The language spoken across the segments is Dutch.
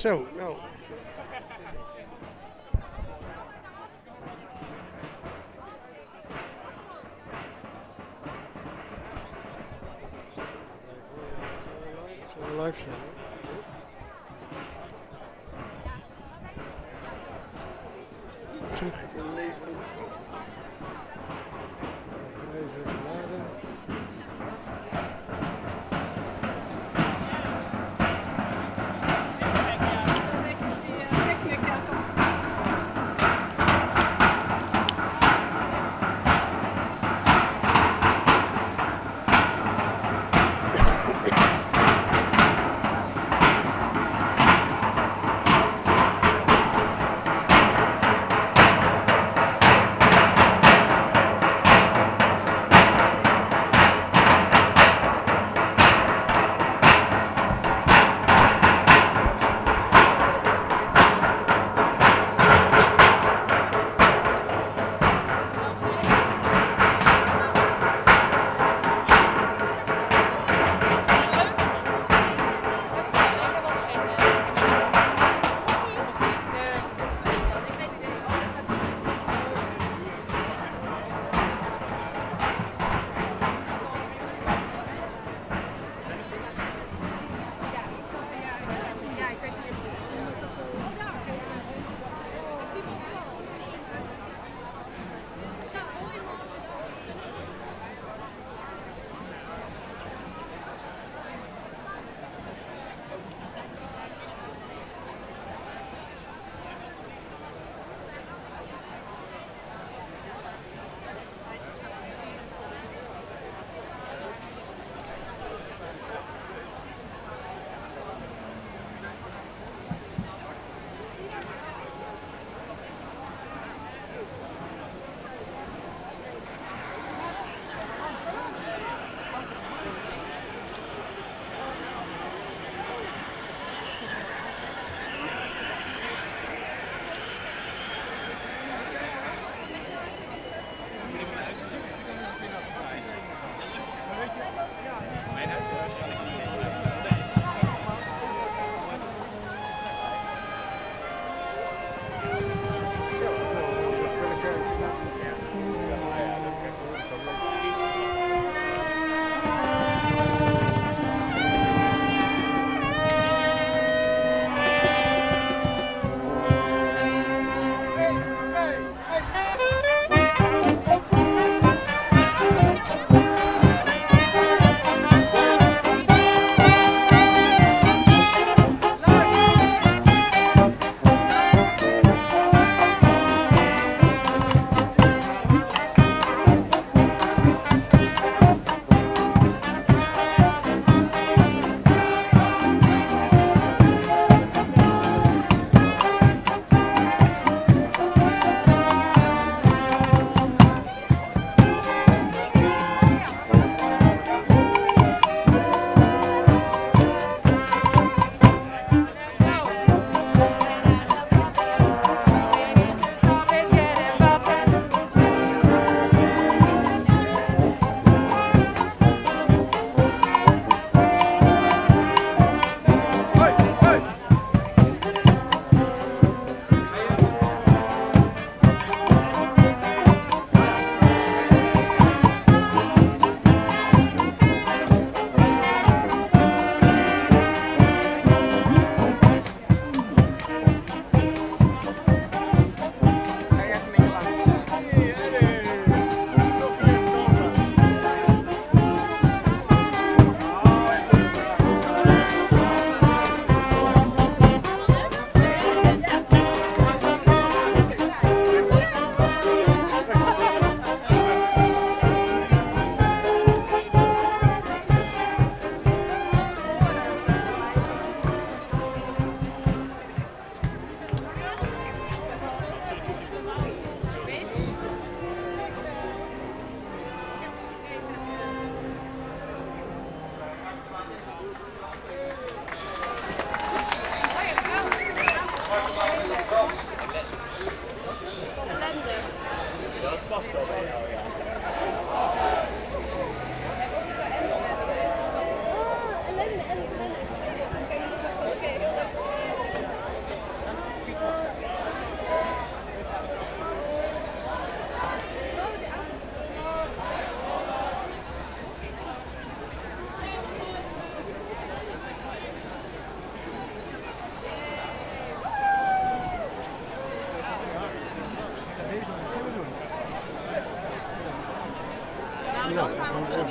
Zo, nou. Live zijn. Terug in leven. Even laden.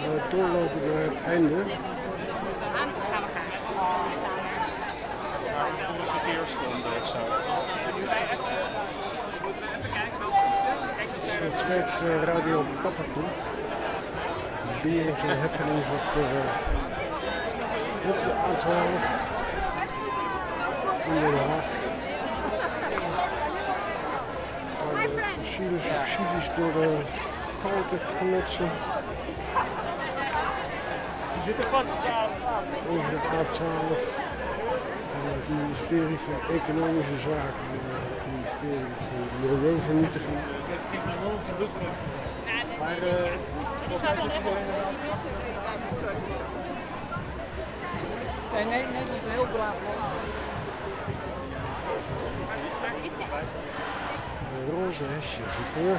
doorlopen naar het einde. Gaan we gaan. Een parkeerstonden of zo. Nog steeds Radio Pappertoe. Beings en happenings op de A12 in Den Haag. Subsidies door de grote knotsen. Die zitten vast op de A12. Over de A12 van het ministerie van Economische Zaken. Het ministerie van Milieuvernietiging. Maar Die gaat dan even. nee, dat is een heel braaf man. Waar is dit? Een roze hesje zoeken.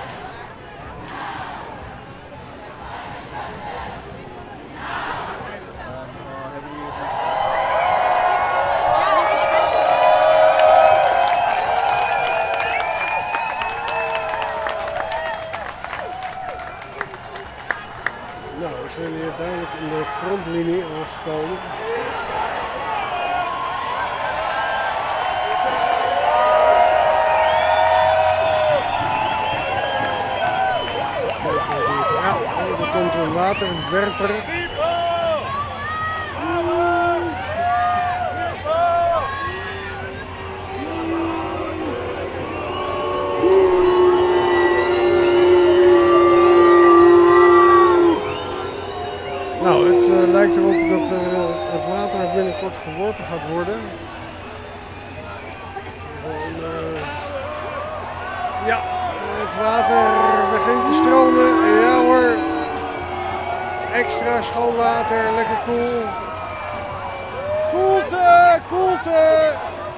Nou, we zijn hier duidelijk in de frontlinie aangekomen. Ja, er komt een waterwerper. Nou, het lijkt erop dat het water binnenkort geworpen gaat worden. Ja, het water begint te stromen. Ja hoor, extra schoon water, lekker koel. Koelte, koelte.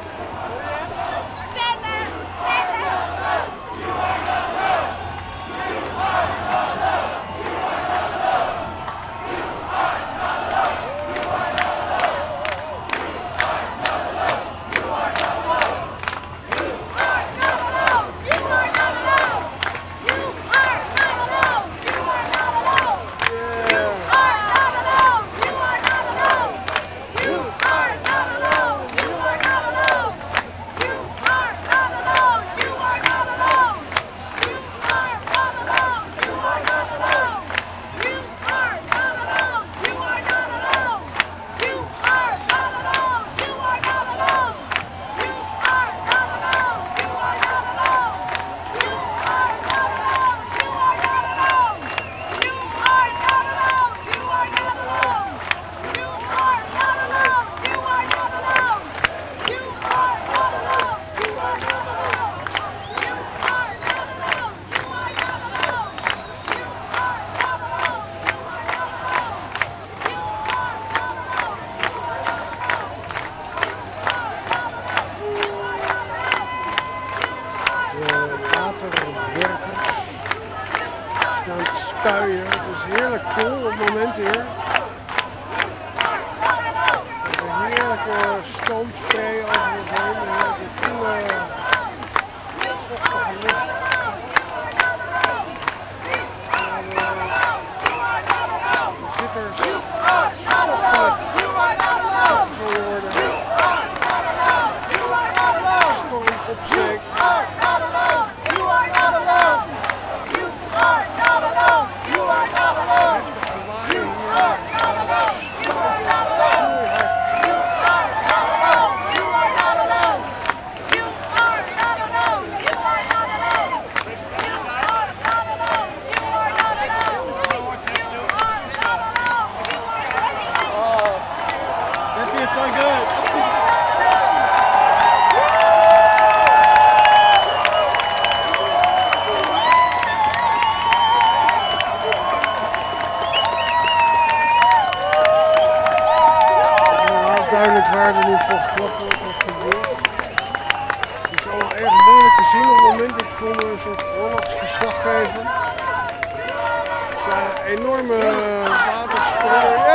Spuien. Het is heerlijk koel op het moment hier. Het is een heerlijke stoomspray over het heen. Een heerlijke koele, vochtige lucht. De zitters stoppen geworden. Storm opsteekt. Duidelijk waar er nu voor geklopt wordt of gebeurt. Het is allemaal erg moeilijk te zien op het moment. Ik voel me een soort oorlogsverslaggever. Het zijn enorme watersproeiers.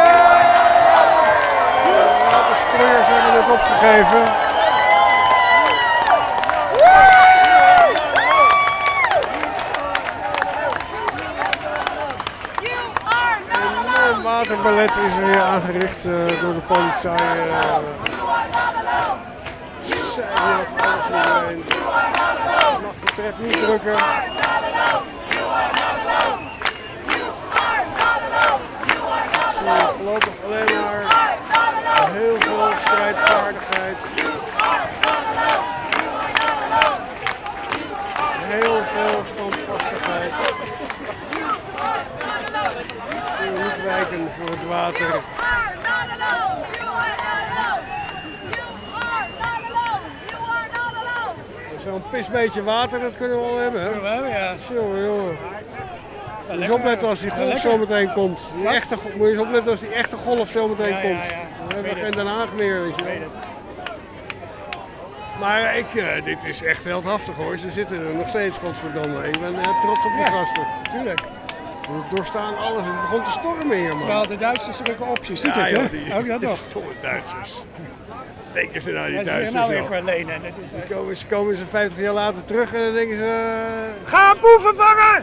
De watersproeiers hebben het opgegeven. waterballet is er weer aangericht door de politie. Zij heeft alles iedereen. Je mag de pret niet drukken. Ik zie voorlopig alleen maar heel veel strijdvaardigheid. Heel veel standvastigheid. Je moet niet wijken voor het water. Zo'n pisbeetje water, dat kunnen we al hebben, hè? Kunnen we hebben, ja. Jongen. Moet je eens opletten als die golf zo meteen komt. Moet je eens opletten als die echte golf zo meteen komt. Dan hebben we geen Den Haag meer, weet je wel. Maar dit is echt heldhaftig hoor. Ze zitten er nog steeds, godverdomme. Ik ben trots op die gasten. Tuurlijk. We doorstaan alles. Het begon te stormen hier, man. Terwijl de Duitsers drukken op, je ziet het, hè? Ook dat nog. Stomme Duitsers. Denken ze nou die Ja, ze Duitsers zijn nou weer wel. verlenen. Ze komen ze 50 jaar later terug en dan denken ze... Ga boeven vangen!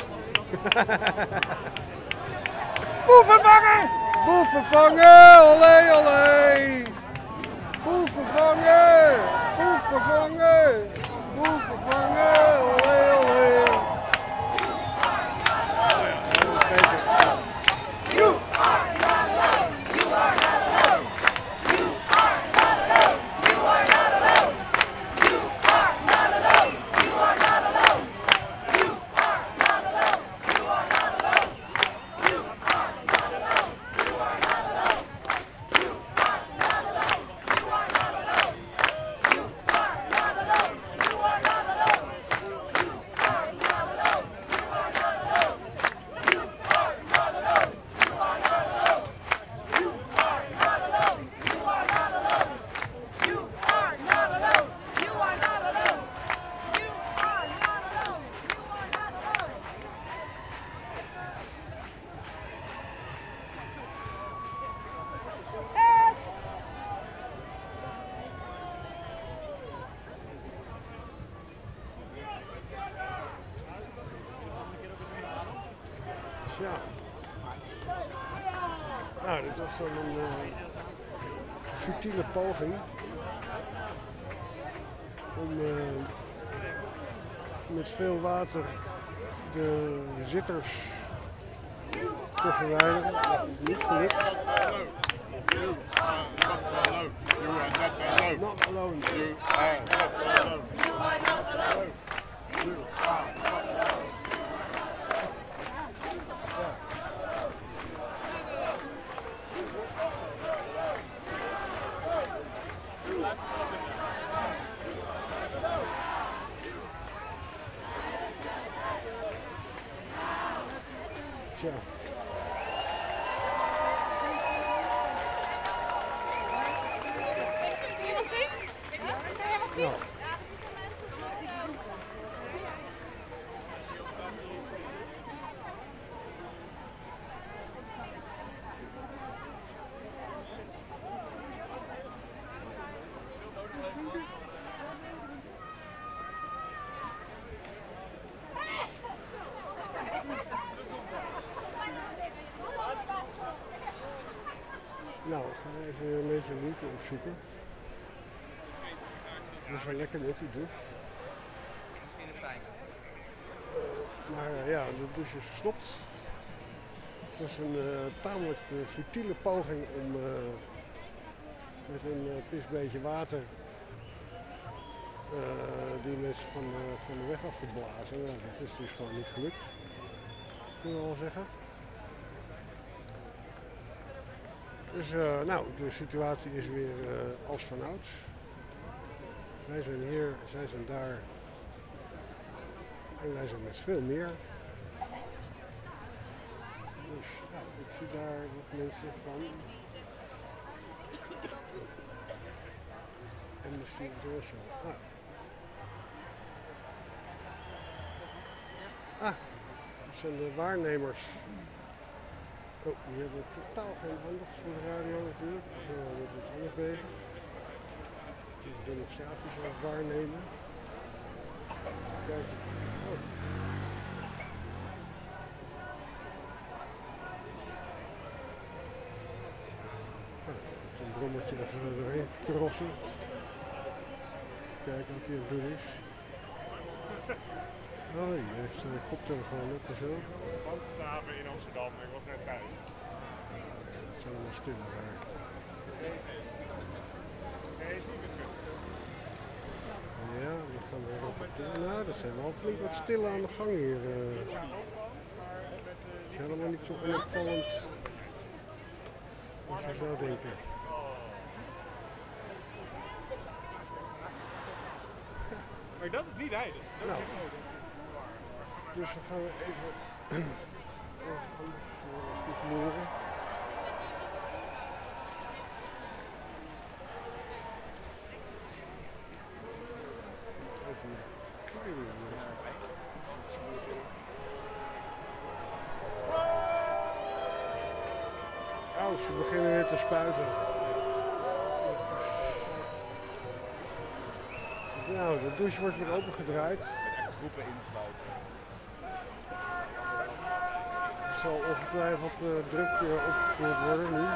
Boeven vangen! Boeven vangen! Olé, olé! Boeven vangen! Boeven vangen! Boeven vangen! Olé, olé! Ja. Nou, dit was dan een futiele poging om met veel water de zitters te verwijderen. Dat is niet gelukt. Not alone. Tja. Ja. Nou, ik ga even een beetje route opzoeken. Dat is wel lekker netjes dus. Maar ja, de douche is gestopt. Het was een tamelijk futiele poging om met een pisbeetje water die mensen van de weg af te blazen. Nou, dat is dus gewoon niet gelukt, kunnen we wel zeggen. Dus nou, de situatie is weer als vanouds. Wij zijn hier, zij zijn daar en wij zijn met veel meer. Dus ja, ik zie daar wat mensen van Amnesty International. Dat zijn de waarnemers. Oh, die hebben totaal geen aandacht voor de radio natuurlijk. Ze zijn wel met iets anders bezig. De demonstraties aan het waarnemen. Kijk. Oh. moet je even doorheen crossen. Kijken wat hij aan het doen is. Oh, die heeft zijn koptelefoon op en zo. Bandhaven in Amsterdam, ik was net thuis. Het zijn allemaal stil daar. Nee, is niet meer terug. Ja, we gaan weer op het doen. Nou, dat zijn wel flink wat stille aan de gang hier. Het is helemaal niet zo onopvallend als je zou denken. Maar dat is niet rijden. Dat Nou. is niet nodig. Dus dan gaan we even goed loeren. Even een kleine Oh, ze beginnen weer te spuiten. Nou, de douche wordt weer opengedraaid. Groepen insluiten. Er zal ongetwijfeld druk opgevoerd worden nu.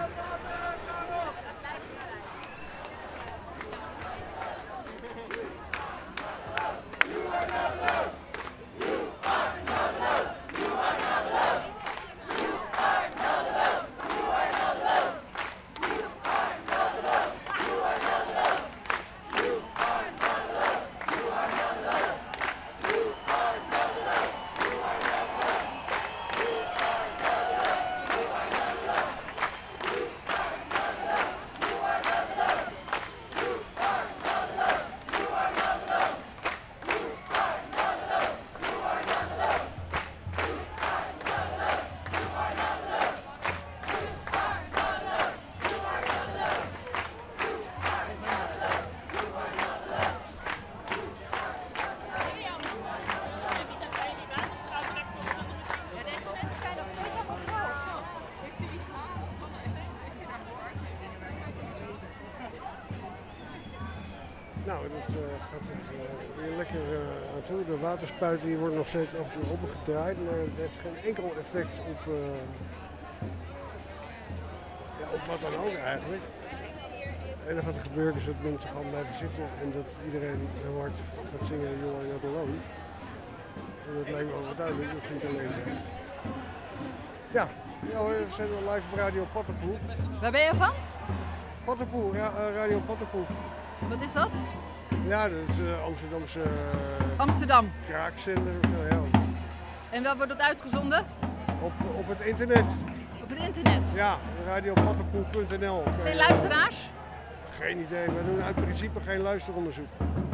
Nou, dat gaat er weer lekker aan toe. De waterspuit die wordt nog steeds af en toe opengedraaid, maar het heeft geen enkel effect op, op wat dan ook eigenlijk. Het enige wat er gebeurt is dat mensen gaan blijven zitten en dat iedereen heel hard gaat zingen You Are Not Alone. En dat lijkt me wel wat duidelijk, dat vind ik alleen zijn. Ja, we zijn live op Radio Pattenpoel. Waar ben je van? Pattenpoel, Radio Pattenpoel. Wat is dat? Ja, dat is Amsterdamse Amsterdam. kraakzender of zo, ja. En waar wordt dat uitgezonden? Op het internet. Op het internet. Ja, radiopattenpoel.nl. Veel luisteraars? Geen idee, we doen uit principe geen luisteronderzoek.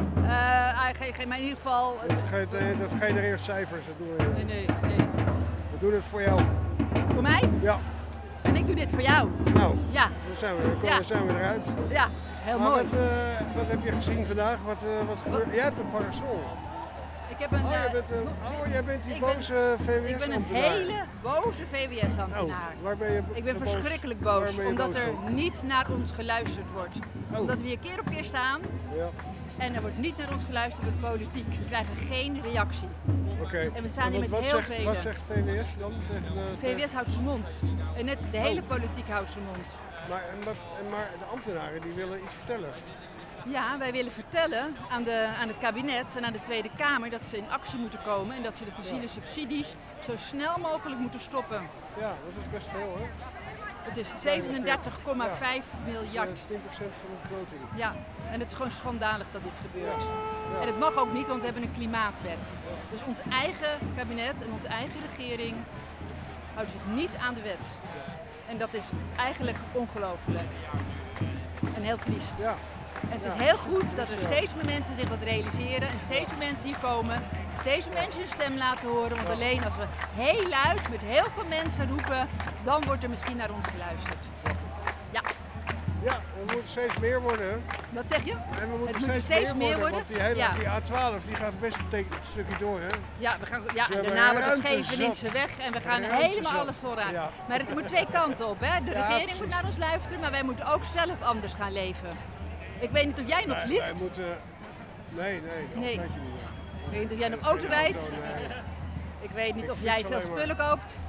Geef mij in ieder geval... Dat genereert cijfers, dat doen we niet. Nee. We doen het voor jou. Voor mij? Ja. En ik doe dit voor jou? Nou, Ja. dan zijn we eruit. Ja, heel Maar mooi. wat heb je gezien vandaag? Wat gebeurt? Jij hebt een parasol. Ik heb een... jij bent die boze VWS-ambtenaar. Ik ben een hele boze VWS-ambtenaar. Oh, waar ben je Ik ben boos? verschrikkelijk Waar boos, ben je omdat boos er om? niet naar ons geluisterd wordt. Oh. Omdat we hier keer op keer staan Ja, en er wordt niet naar ons geluisterd door de politiek. We krijgen geen reactie. oké. En we staan hier met heel Wat velen. zegt VWS dan? VWS houdt zijn mond. En net de hele politiek houdt zijn mond. Maar de ambtenaren die willen iets vertellen. Ja, wij willen vertellen aan het kabinet en aan de Tweede Kamer dat ze in actie moeten komen en dat ze de fossiele subsidies zo snel mogelijk moeten stoppen. Ja, dat is best veel, hè? Het is 37,5 miljard. 10% van de begroting. Ja, en het is gewoon schandalig dat dit gebeurt. Ja. En het mag ook niet, want we hebben een klimaatwet. Dus ons eigen kabinet en onze eigen regering houdt zich niet aan de wet. En dat is eigenlijk ongelooflijk. En heel triest. Ja. En het is heel goed dat er steeds meer mensen zich dat realiseren en steeds meer mensen hier komen, steeds meer mensen hun stem laten horen. Want alleen als we heel luid met heel veel mensen roepen, dan wordt er misschien naar ons geluisterd. Ja, Ja, we moeten steeds meer worden. Hè? wat zeg je? En we moeten Het moet er steeds meer worden. Want die, hele, Ja. die A12 die gaat best een stukje door, hè? Ja, we gaan, Ze en hebben daarna wordt het ruimte Scheveningse zat. weg en we gaan Ruimte helemaal zat. alles vooraan. Ja. Maar het moet twee kanten op. Hè? De Ja, regering precies. moet naar ons luisteren, maar wij moeten ook zelf anders gaan leven. Ik weet niet of jij nog Wij vliegt. moeten... Nee, dat Nee. weet je niet. Ik weet niet of jij nog Geen auto rijdt. auto, nee. Ik weet niet Ik of jij fiets veel alleen maar. spullen koopt.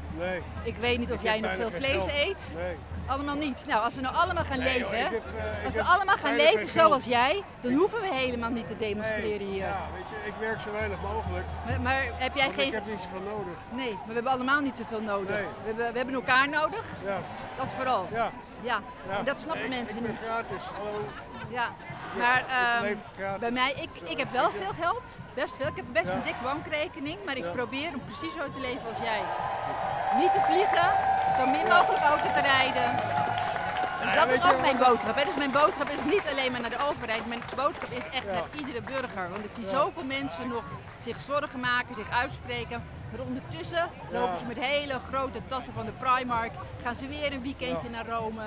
Nee. Ik weet niet of Ik jij heb nog bijna veel geen vlees geld. eet. Nee. Allemaal niet. Nou, als we nou allemaal gaan Nee, leven, joh, hè? ik heb Als we allemaal gaan bijna leven geen zoals geld. jij, dan hoeven we helemaal niet te demonstreren Nee, hier. Ja, weet je, ik werk zo weinig mogelijk. Maar heb jij Want geen... ik heb niet zoveel nodig. Nee, maar we hebben allemaal niet zoveel nodig. Nee. We hebben elkaar nodig, Ja, dat vooral. ja. Ja, ja. en dat snappen Nee, mensen ik ben niet. gratis, hallo. Ja, maar ik leef gratis. bij mij, ik heb wel veel geld, best veel. Ik heb best Ja. een dik bankrekening, maar ik Ja. probeer om precies zo te leven als jij. Niet te vliegen, zo min mogelijk auto te rijden. Dus Ja, dat weet is je ook mijn wat- boodschap. Hè. Dus mijn boodschap is niet alleen maar naar de overheid, mijn boodschap is echt Ja. naar iedere burger. Want ik zie Ja. zoveel mensen nog zich zorgen maken, zich uitspreken. Maar ondertussen lopen ze met hele grote tassen van de Primark, gaan ze weer een weekendje Ja. naar Rome.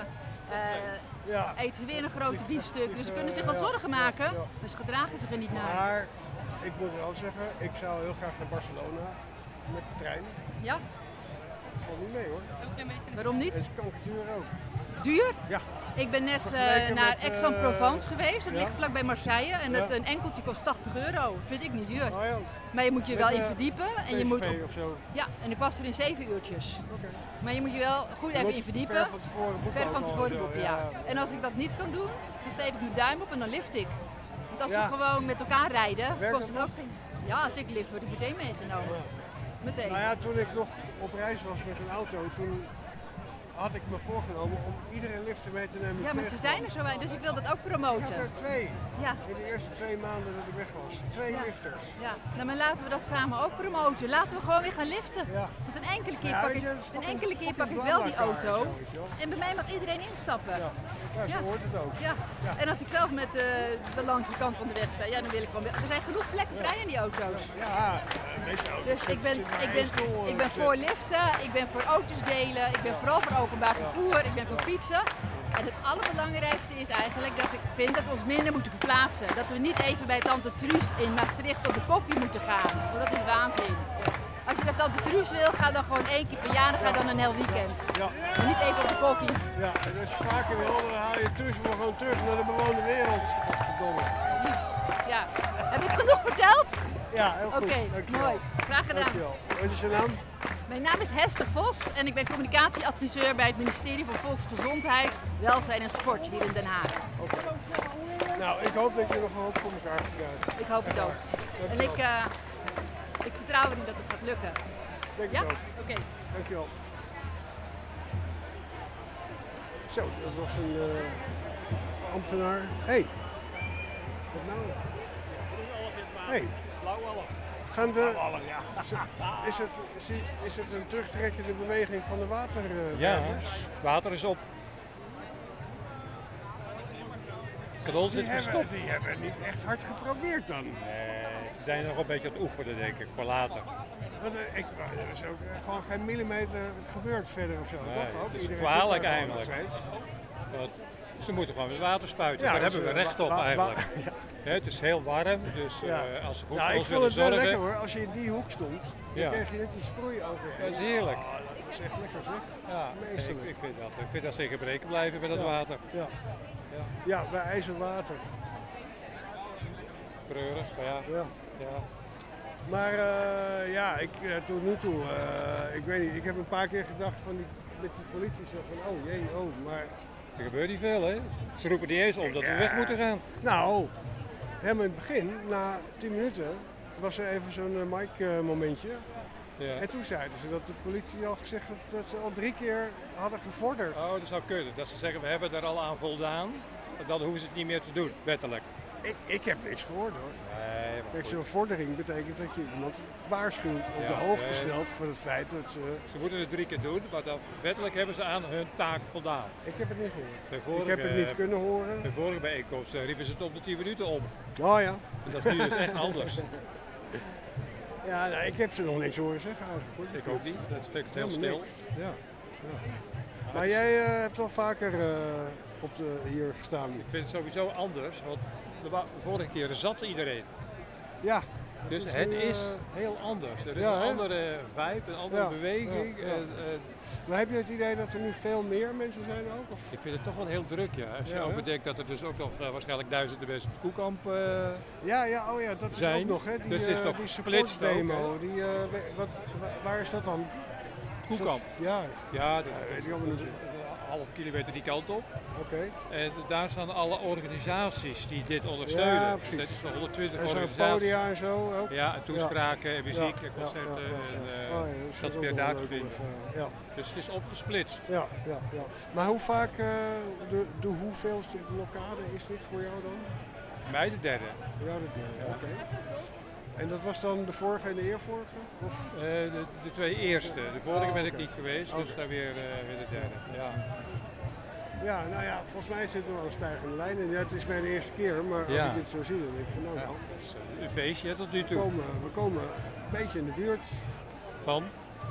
Ja. Eten ze weer een grote biefstuk. Dus ze kunnen zich wel Ja, zorgen ja, maken, ja. maar ze gedragen zich er niet naar. Maar ik moet wel zeggen, ik zou heel graag naar Barcelona met de trein. Ja? Dat valt niet mee hoor. Waarom Het niet? is kankerduur ook. Duur? Ja. Ik ben net Vergeleken naar met, Aix-en-Provence geweest. Dat ja. ligt vlakbij Marseille. En Ja. een enkeltje kost 80 euro. Vind ik niet duur. Oh ja, Maar je moet je Met, wel in verdiepen. En je moet PSV of zo. ja, en ik pas er in 7 uurtjes. Oké. Maar je moet je wel goed Je even moet in verdiepen. Ver van tevoren boeken. Ver van ook al tevoren en zo, boeken, ja. En als ik dat niet kan doen, dan steek ik mijn duim op en dan lift ik. Want als Ja. we gewoon met elkaar rijden, Werkt kost dat het ook geen... Ja, als ik lift, word ik meteen meegenomen. Meteen. Nou ja, toen ik nog op reis was met een auto, toen had ik me voorgenomen om iedere lifter mee te nemen. Ja, maar ze zijn er zo weinig, dus ik wil dat ook Ik had promoten. er 2 Ja. in de eerste 2 maanden dat ik weg was. 2 Ja. lifters. Ja, nou, maar laten we dat samen ook promoten. Laten we gewoon weer gaan liften. Ja. Want een enkele keer Ja, pak weet ik, je, dat is een fucking- enkele keer pak fucking ik wel die BlaBlaCar auto. en zo, weet je wel. En bij mij mag iedereen instappen. Ja, ja, zo Ja. hoort het ook. Ja. Ja. En als ik zelf met de lange kant van de weg sta, ja, dan wil ik gewoon weer. Er zijn genoeg plekken vrij in die auto's. Ja, weet je ook. Dus er ik ben, zit maar ik, één ben, stoel, ik ben voor liften, ik ben voor auto's delen, ik ben vooral voor openbaar vervoer, ik ben voor fietsen. En het allerbelangrijkste is eigenlijk dat ik vind dat we ons minder moeten verplaatsen. Dat we niet even bij Tante Truus in Maastricht op de koffie moeten gaan. Want dat is waanzin. Als je naar Tante Truus wil, ga dan gewoon 1 keer per jaar en ga dan een heel weekend. Ja. Maar niet even op de koffie. Ja, en als je vaker wil, dan haal je toerisme gewoon terug naar de bewoonde wereld. Godverdomme. Ja. Heb ik genoeg verteld? Ja, heel goed. Oké, Dankjewel. mooi. Graag gedaan. Dankjewel. Wat is je naam? Mijn naam is Hester Vos en ik ben communicatieadviseur bij het ministerie van Volksgezondheid, Welzijn en Sport hier in Den Haag. Nou, ik hoop dat je nog een hoop voor elkaar gaat krijgen. Ik hoop het ook. En ik vertrouw erin dat het gaat lukken. Denk Ja? ik ook. Oké. Dankjewel. Zo, dat was een ambtenaar. Hé. Wat nou? Hé. Blauwallig. Gaan de, Blauwallig, ja. is het een terugtrekkende beweging van de waterwerkers? Ja, water is op. Kanon zit verstopt. Die hebben niet echt hard geprobeerd dan. Ze zijn nog een beetje aan het oefenen, denk ik, voor later. Want, er is ook gewoon geen millimeter gebeurd verder of zo. Nee, toch? Ook het is iedereen kwalijk zit daar gewoon eigenlijk. nog steeds. Want ze moeten gewoon met water spuiten. Ja, Daar dus, hebben we recht op eigenlijk. Hè, het is heel warm, dus Ja. als ze goed Nou, voor ik ons vond willen het wel zorgen. lekker hoor. Als je in die hoek stond, dan Ja. kreeg je net die sproei over je Dat is heen. heerlijk. Oh, dat is echt lekker zeg. Ja, Meesterlijk. ik vind dat ze in gebreken blijven met het Ja. water. Ja. Ja, bij ijzer water. Treurig, maar ja. Ja. ja. Maar tot nu toe, ik weet niet, ik heb een paar keer gedacht van met die politie zo van oh jee, oh, maar Er gebeurt niet veel, hè? Ze roepen niet eens op dat we weg moeten gaan. nou, helemaal in het begin, na 10 minuten, was er even zo'n mic momentje. Ja. En toen zeiden ze dat de politie al gezegd had dat ze al 3 keer hadden gevorderd. Oh, dat zou kunnen. Dat ze zeggen, we hebben er al aan voldaan. Dan hoeven ze het niet meer te doen, wettelijk. Ik heb niks gehoord hoor. Nee, maar Kijk, goed. zo'n vordering betekent dat je iemand waarschuwt, op de Ja, hoogte stelt van het feit dat ze... Ze moeten het 3 keer doen, maar dan, wettelijk hebben ze aan hun taak voldaan. Ik heb het niet gehoord. Bij Ik heb het niet kunnen horen. Bij vorige bijeenkomst riepen ze het op de 10 minuten om. Oh ja. En dat is nu dus echt anders. Ja, nou, ik heb ze nog niks horen zeggen eigenlijk. Hoor. Ik ook niet, dat vind ik heel Helemaal stil. niks. Ja. Maar jij hebt wel vaker hier gestaan. Ik vind het sowieso anders, want de vorige keer zat iedereen. Ja. Dus is het nu, is heel anders. Er is ja, een hè? andere vibe, een andere Ja, beweging. ja, ja. En Maar heb je het idee dat er nu veel meer mensen zijn ook? Of? ik vind het toch wel heel druk, ja. Als je Ja, ook hè? bedenkt dat er dus ook nog waarschijnlijk duizenden mensen op het Koekamp Ja, oh ja, dat is zijn. ook nog hè. Die, Dus het is toch die gesplitst supportdemo. ook, Die, waar is dat dan? Koekamp. Ja, Ja, dat weet is ik allemaal niet. een halve kilometer die kant op. oké. En daar staan alle organisaties die dit ondersteunen. Ja, Dus precies. dat is wel 120 En zo'n organisaties. podia en zo ook. Ja, en toespraken en muziek en Ja, concerten. ja. En, Oh, ja, dus dat is ook weer wel daar leuk te om vinden. even, ja. Dus het is opgesplitst. Ja. Maar hoe vaak, de hoeveelste blokkade is dit voor jou dan? Voor mij de derde. Ja, de derde, oké. En dat was dan de vorige en de eervorige? Of? De twee eerste. De vorige ben ik oké. niet geweest, dus Oké. daar weer de derde. Ja. Ja, nou ja, volgens mij zit er wel een stijgende lijn in. Ja, het is mijn eerste keer, maar als Ja. ik dit zo zie, dan denk ik van nou, Ja, nou, dat is een feestje hè, tot nu we toe. komen een beetje in de buurt Van?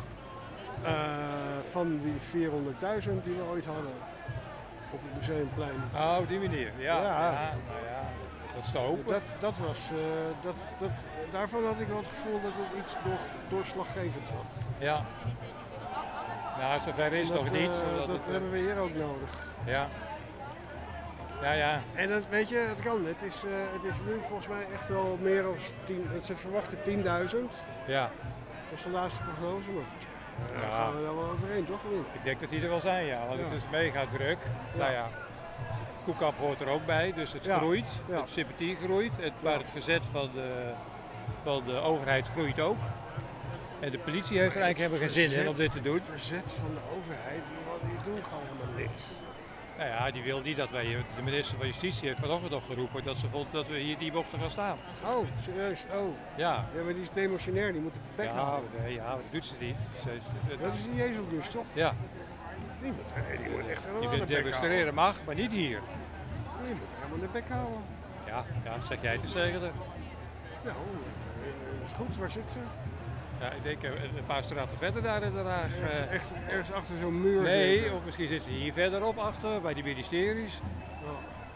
van die 400.000 die we ooit hadden op het Museumplein. Oh, op die manier. Ja. Ja. Nou ja, dat is te hopen. Dat was, daarvan had ik wel het gevoel dat het iets doorslaggevend was. Ja. Nou, zover is het Dat, nog niet. dat hebben we hier ook nodig. Ja. Ja. En dat, weet je, het kan. Het is nu volgens mij echt wel meer dan 10. Ze verwachten 10.000. Ja. Dat is de laatste prognose. Maar volgens mij Ja. gaan we daar wel overheen, toch? Of niet? Ik denk dat die er wel zijn, ja. Want Ja. het is mega druk. Ja. Nou ja. Koekap hoort er ook bij, dus het Ja. groeit. Ja. Het sympathie groeit. Maar het verzet van de overheid groeit ook. En de politie heeft er eigenlijk helemaal geen zin in om dit te doen. Verzet van de overheid, die doen gewoon helemaal niks. Nou ja, die wil niet dat wij, de minister van Justitie heeft vanochtend nog geroepen dat ze vond dat we hier niet mochten gaan staan. Oh, serieus? Oh. Ja. Ja, maar die is demotionair, die moet de bek Ja, houden. nee, ja, dat doet ze niet. Dat is die Jezus dus, toch? Ja, Die moet echt helemaal die de vindt bek demonstreren mag, maar niet hier. houden. Die moet helemaal de bek houden. Ja, zeg jij het eens tegen haar. Nou, is goed. Waar zit ze? Ja, ik denk een paar straten verder daar in Den Haag. Echt ergens achter zo'n muur Nee, zitten. of misschien zit ze hier verderop achter, bij die ministeries. Oh.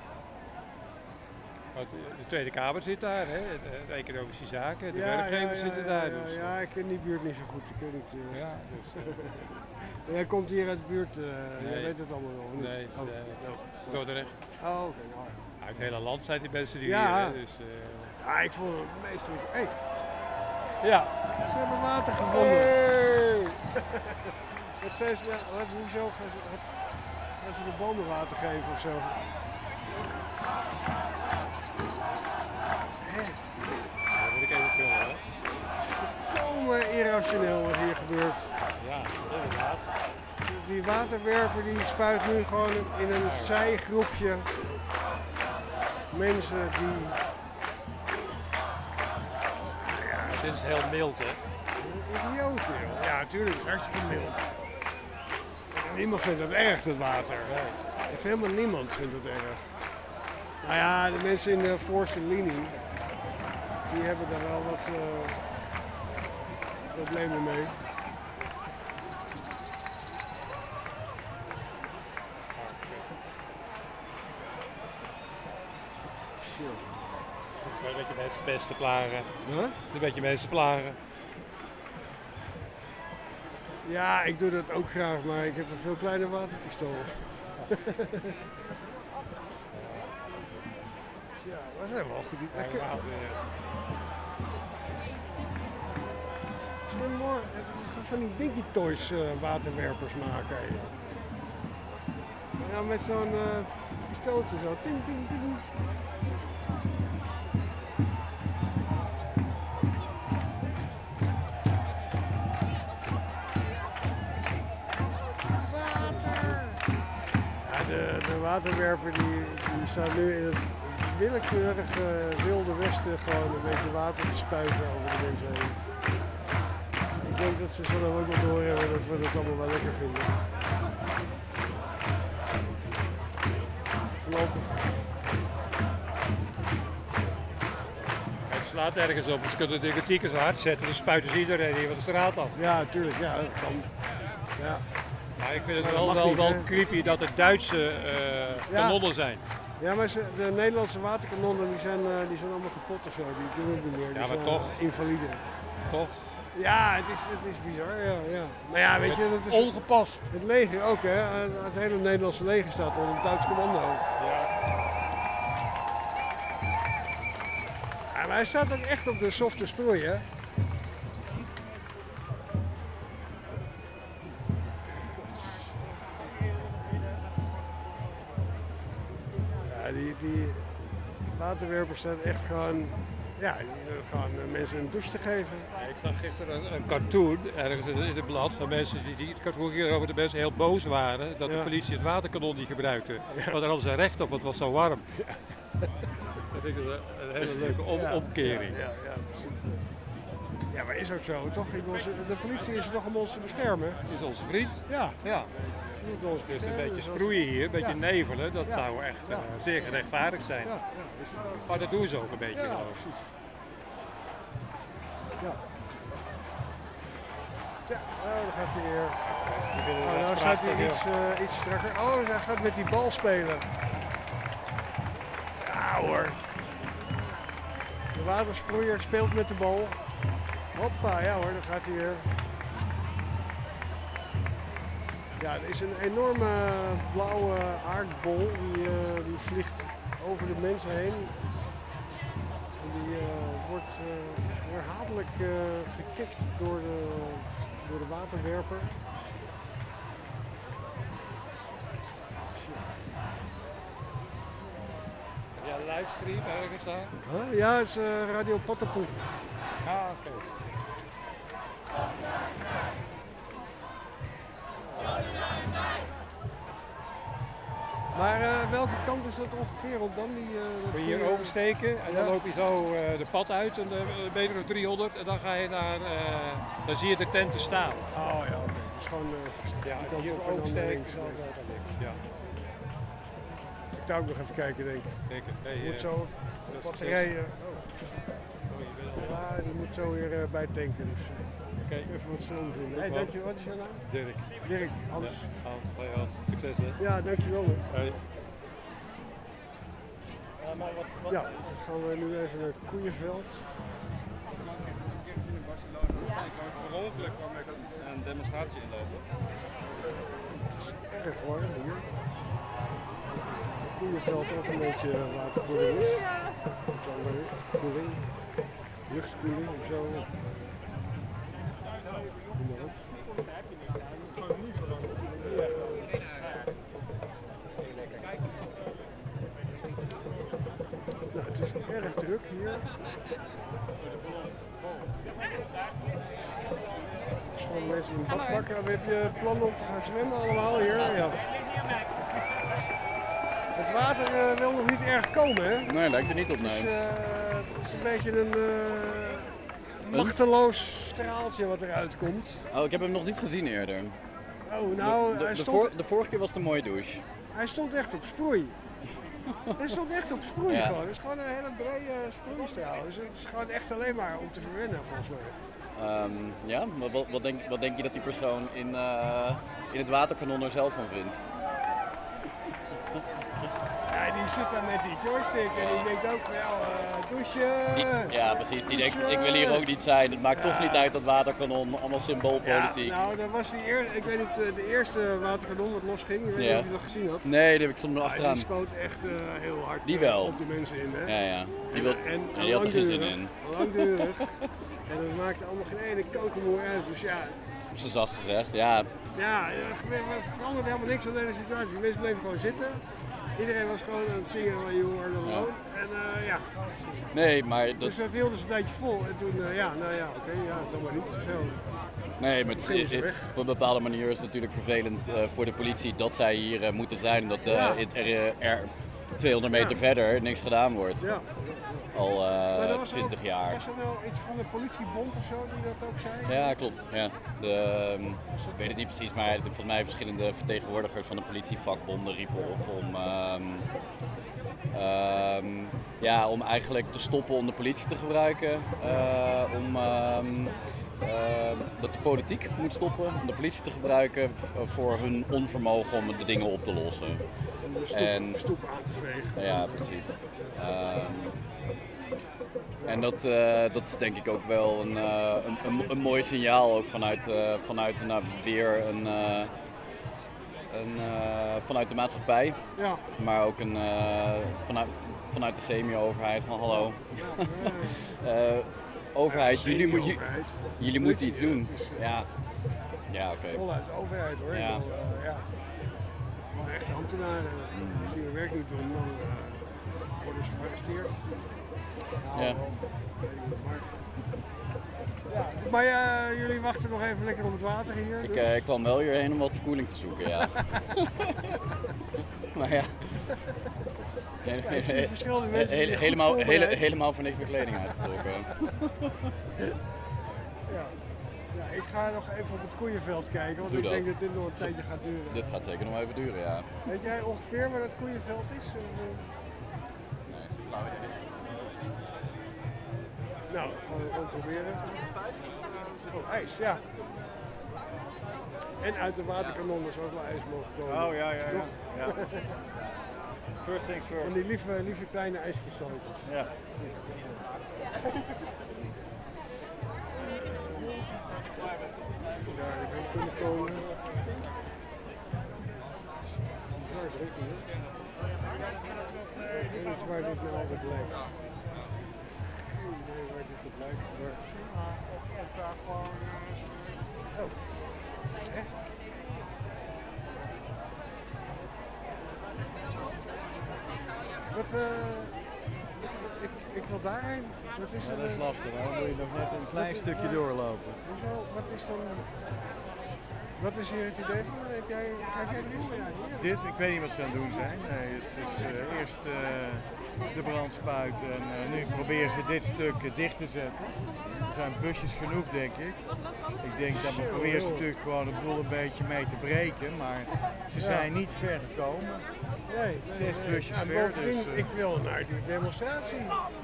Want de Tweede Kamer zit daar, hè? De economische zaken, de werkgevers zitten daar. Ja, Dus, ja, ik ken die buurt niet zo goed. Ik ken niet, ja, dus, Jij komt hier uit de buurt, jij Nee. weet het allemaal wel. of niet? Nee, Oh, nee. no. Dordrecht. Oh, oké. Nou, ja. Uit het hele land zijn die mensen die Ja. hier, hè, dus, Ja, ik vond het meest... Hey, ja. ze hebben water gevonden. Hey! Wat zei ze? Ja, hoezo gaan ze de bomen water geven of zo? Dat moet ik even filmen, hè? Volkomen irrationeel wat hier gebeurt. Ja, inderdaad. Die waterwerper die spuit nu gewoon in een zijgroepje mensen die... Het is heel mild, hè? Idioten, joh. Ja, natuurlijk, het is hartstikke mild. Niemand vindt het erg, dat water. Echt helemaal niemand vindt het erg. Nou ja, de mensen in de voorste linie, die hebben daar wel wat problemen mee. Shit. Het is wel een beetje mensen best te plagen. Huh? Het is een beetje mensen plagen. Ja, ik doe dat ook graag, maar ik heb een veel kleiner waterpistool. Ja, dat zijn wel goed. Slim hoor, van die Dinky Toys waterwerpers maken. Ja, met zo'n pistooltje zo. Ting, ting, ting. Ja, de waterwerper die staat nu in het willekeurige wilde westen gewoon een beetje water te spuiten over de mensen heen. Ik denk dat ze zullen ook wel doorhebben dat we het allemaal wel lekker vinden. Voorlopig. Het slaat ergens op. Ze kunnen de kritiek zo hard zetten, dan spuiten ze iedereen hier van de straat af. Ja, natuurlijk. Ja, dat kan. Ja. Maar ik vind het Maar dat wel, mag wel, niet, wel hè? creepy dat het Duitse kanonnen zijn. Ja, maar de Nederlandse waterkanonnen die zijn allemaal kapot of zo. Die doen het niet meer. Die Ja, maar zijn toch. invalide. Toch? Ja, het is bizar. Ja. Maar ja, weet je, dat is Ongepast. het leger ook, hè. Het hele Nederlandse leger staat onder het Duits commando. Ja. Ja, maar hij staat ook echt op de softe sproei, hè. waterwerper staat echt gewoon, ja, gewoon mensen een douche te geven. Ja, ik zag gisteren een cartoon ergens in het blad van mensen die het cartoon ging over de mensen heel boos waren dat de politie het waterkanon niet gebruikte. Want daar hadden ze recht op, want het was zo warm. Dat vind ik een hele leuke omkering. Ja, precies. Ja, maar is ook zo, toch? De politie is er toch om ons te beschermen? Die is onze vriend. Ja. Ja. Die moet ons Dus beschermen. een beetje als- sproeien hier, een beetje nevelen, dat Ja. zou echt Ja. zeer gerechtvaardigd zijn. Ja, is het ook. Maar dat doen ze ook een beetje, Ja, geloof ik. precies. Ja. Ja, dan gaat hij weer. Ik vind het Oh, echt nou staat hij prachtig, iets strakker. Oh, hij gaat met die bal spelen. Ja hoor. De watersproeier speelt met de bal. Hoppa, ja hoor, dan gaat hij weer. Ja, er is een enorme blauwe aardbol die vliegt over de mensen heen. En die wordt herhaaldelijk gekikt door de waterwerper. Ja, livestream ergens daar. Huh? Ja, het is Radio Patapoe. Ah, oké. Maar welke kant is dat ongeveer op dan? Kun je hier oversteken en dan loop je zo de pad uit, een meter of 300 en dan ga je naar, dan zie je de tenten staan. Oh ja, oké. Dus gewoon Ja, die kant hier op en dan oversteken, links. dan naar links. Ja, Ik zou ook nog even kijken, denk ik. zeker. Hey, Je moet zo dat is batterijen. Oh, je bent al- Ja, die moet zo weer bij tanken. Dus Oké, even wat stroom vinden. Hey, Goed, dankjewel. Wat is jouw naam? Dirk. Dirk, Hans. Ja, Hans, hoi Hans. Succes hè. Ja, dankjewel. Hoor. Hoi. Ja, dan gaan we nu even naar het Koeienveld. Per ongeluk kwam ik een demonstratie inlopen. Het is erg warm hier. Het Koeienveld ook een beetje waterkoeling is. Of zo, koeling. Luchtkoeling of zo. Noem maar op. Nou, het is erg druk hier. Het is gewoon mensen in het bad pakken. Heb je plannen om te gaan zwemmen allemaal hier? Ja. Het water wil nog niet erg komen, hè? Nee, lijkt er niet op, Het is, nee. het is een beetje een machteloos straaltje wat eruit komt. Oh, ik heb hem nog niet gezien eerder. Oh, nou, De vorige keer was het een mooie douche. hij stond echt op sproei. Hij stond echt op sproei Ja. gewoon. Het is gewoon een hele brede sproeistraal. Dus het is gewoon echt alleen maar om te verwennen volgens mij. Ja, maar wat denk je dat die persoon in het waterkanon er zelf van vindt? Ja, die zit daar met die joystick en die denkt ook van ja, douchen. Ja, precies. Die denkt, ik wil hier ook niet zijn. Het maakt toch niet uit dat waterkanon, allemaal symboolpolitiek. Ja, nou, dat was die ik weet niet, de eerste waterkanon wat losging. Ik weet niet Ja. of je dat gezien had. Nee, die stond er Ja, achteraan. die spoot echt heel hard Die wel. op de mensen in. Hè? Ja, ja. Die had er geen zin in. Langdurig. En dat maakte allemaal geen ene kokenmoer uit. Dus ja, Zo zacht gezegd, ja. er veranderde helemaal niks aan de hele situatie. De mensen bleven gewoon zitten. Iedereen was gewoon aan het zingen van You Are The Alone. En ja, Nee, maar dat, dus dat hielden ze een tijdje vol. En toen, oké, ja, dan maar niet zo. nee, maar Gingen ze weg. op een bepaalde manier is het natuurlijk vervelend voor de politie dat zij hier moeten zijn. En dat er 200 meter Ja. verder niks gedaan wordt. Ja. Al Maar er was 20 ook- jaar. Was er wel iets van de politiebond of zo die dat ook zei? Ja, klopt. Ja. Ik weet het niet precies, maar volgens mij verschillende vertegenwoordigers van de politievakbonden riepen op om eigenlijk te stoppen om de politie te gebruiken. Dat de politiek moet stoppen om de politie te gebruiken voor hun onvermogen om de dingen op te lossen. Om de stoep aan te vegen. Ja, precies. En dat is denk ik ook wel een mooi signaal ook vanuit weer vanuit de maatschappij, Ja. maar ook vanuit de semi-overheid van hallo. Overheid, jullie moeten iets doen. Ja, ja, oké. Voluit de overheid hoor. Ja. Ik bedoel, ja. Maar echt ambtenaren, als die hun werk niet doen, dan worden dus gearresteerd. Ja. Maar jullie wachten nog even lekker op het water hier. Dus. Ik kwam wel hierheen om wat verkoeling te zoeken, ja. Maar ja. Ik zie verschillende mensen die Helemaal voor niks mijn kleding uitgetrokken. Ja, ik ga nog even op het koeienveld kijken, want Doe ik denk dat. dat dit nog een tijdje gaat duren. Dit gaat zeker nog even duren, ja. Weet jij ongeveer waar dat koeienveld is? Nee, flauw idee. Nou, gaan we ook proberen. Oh, ijs, ja. En uit de waterkanon is ook wel ijs mogen komen. Oh ja. First things Van first. die lieve kleine ijskristalletjes. Ja, precies. Daar ik kunnen komen. Waar is het ook niet? Ik weet niet waar dit nou altijd lijkt. Nee, waar dit op lijkt. Oh. Hè? Wat, ik wil daarheen. Wat is Ja, dat is lastig, maar dan moet je nog net een klein stukje doorlopen. Hoezo? Wat is dan... Wat is hier het idee van? Kijk jij het Dit, ik weet niet wat ze aan het doen zijn. Nee, het is eerst de brand spuiten en nu proberen ze dit stuk dicht te zetten. Er zijn busjes genoeg, denk ik. Ik denk dat we proberen ze natuurlijk gewoon de boel een beetje mee te breken, maar ze zijn niet ver gekomen. Nee, 6 busjes ja, ver, bovendien, dus... ik wil naar die demonstratie.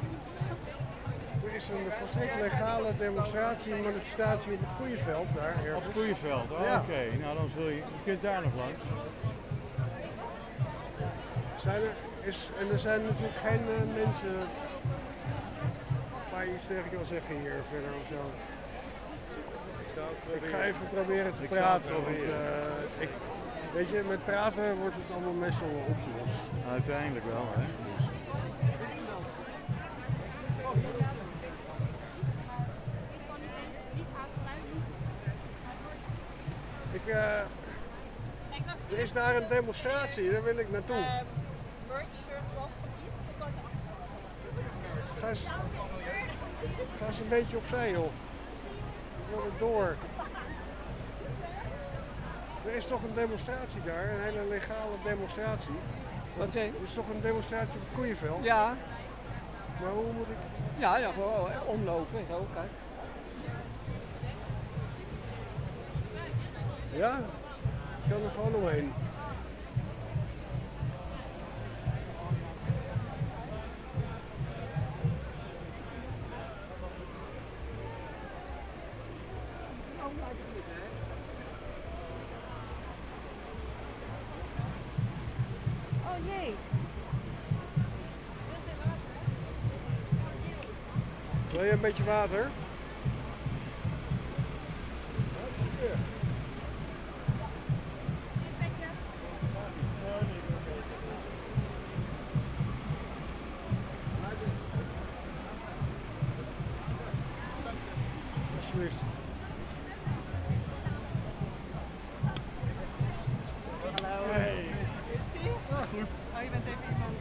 Er is een volstrekt legale demonstratie, manifestatie op het Koeienveld daar. Op het Ergens. Koeienveld, oh, Ja. oké. Nou dan zul je kunt daar nog langs. En er zijn natuurlijk geen mensen waar je iets tegen kan zeggen hier verder of zo. Ik ga even proberen te Ik zou praten. het proberen. Want, weet je, met praten wordt het allemaal meestal wel opgelost. Uiteindelijk wel, hè. Dus. Er is daar een demonstratie, daar wil ik naartoe. Merch, shirt, was van iets. Ga eens een beetje opzij, joh. Ik wil er door. Er is toch een demonstratie daar, een hele legale demonstratie. Wat zei je? Er is toch een demonstratie op het Koeienveld? Ja, Maar hoe moet ik... ja, gewoon omlopen. Zo, kijk. Ja? Ik kan er gewoon omheen. Oh jee. Wil je een beetje water? Alsjeblieft. Hey. Oh, je bent even iemand.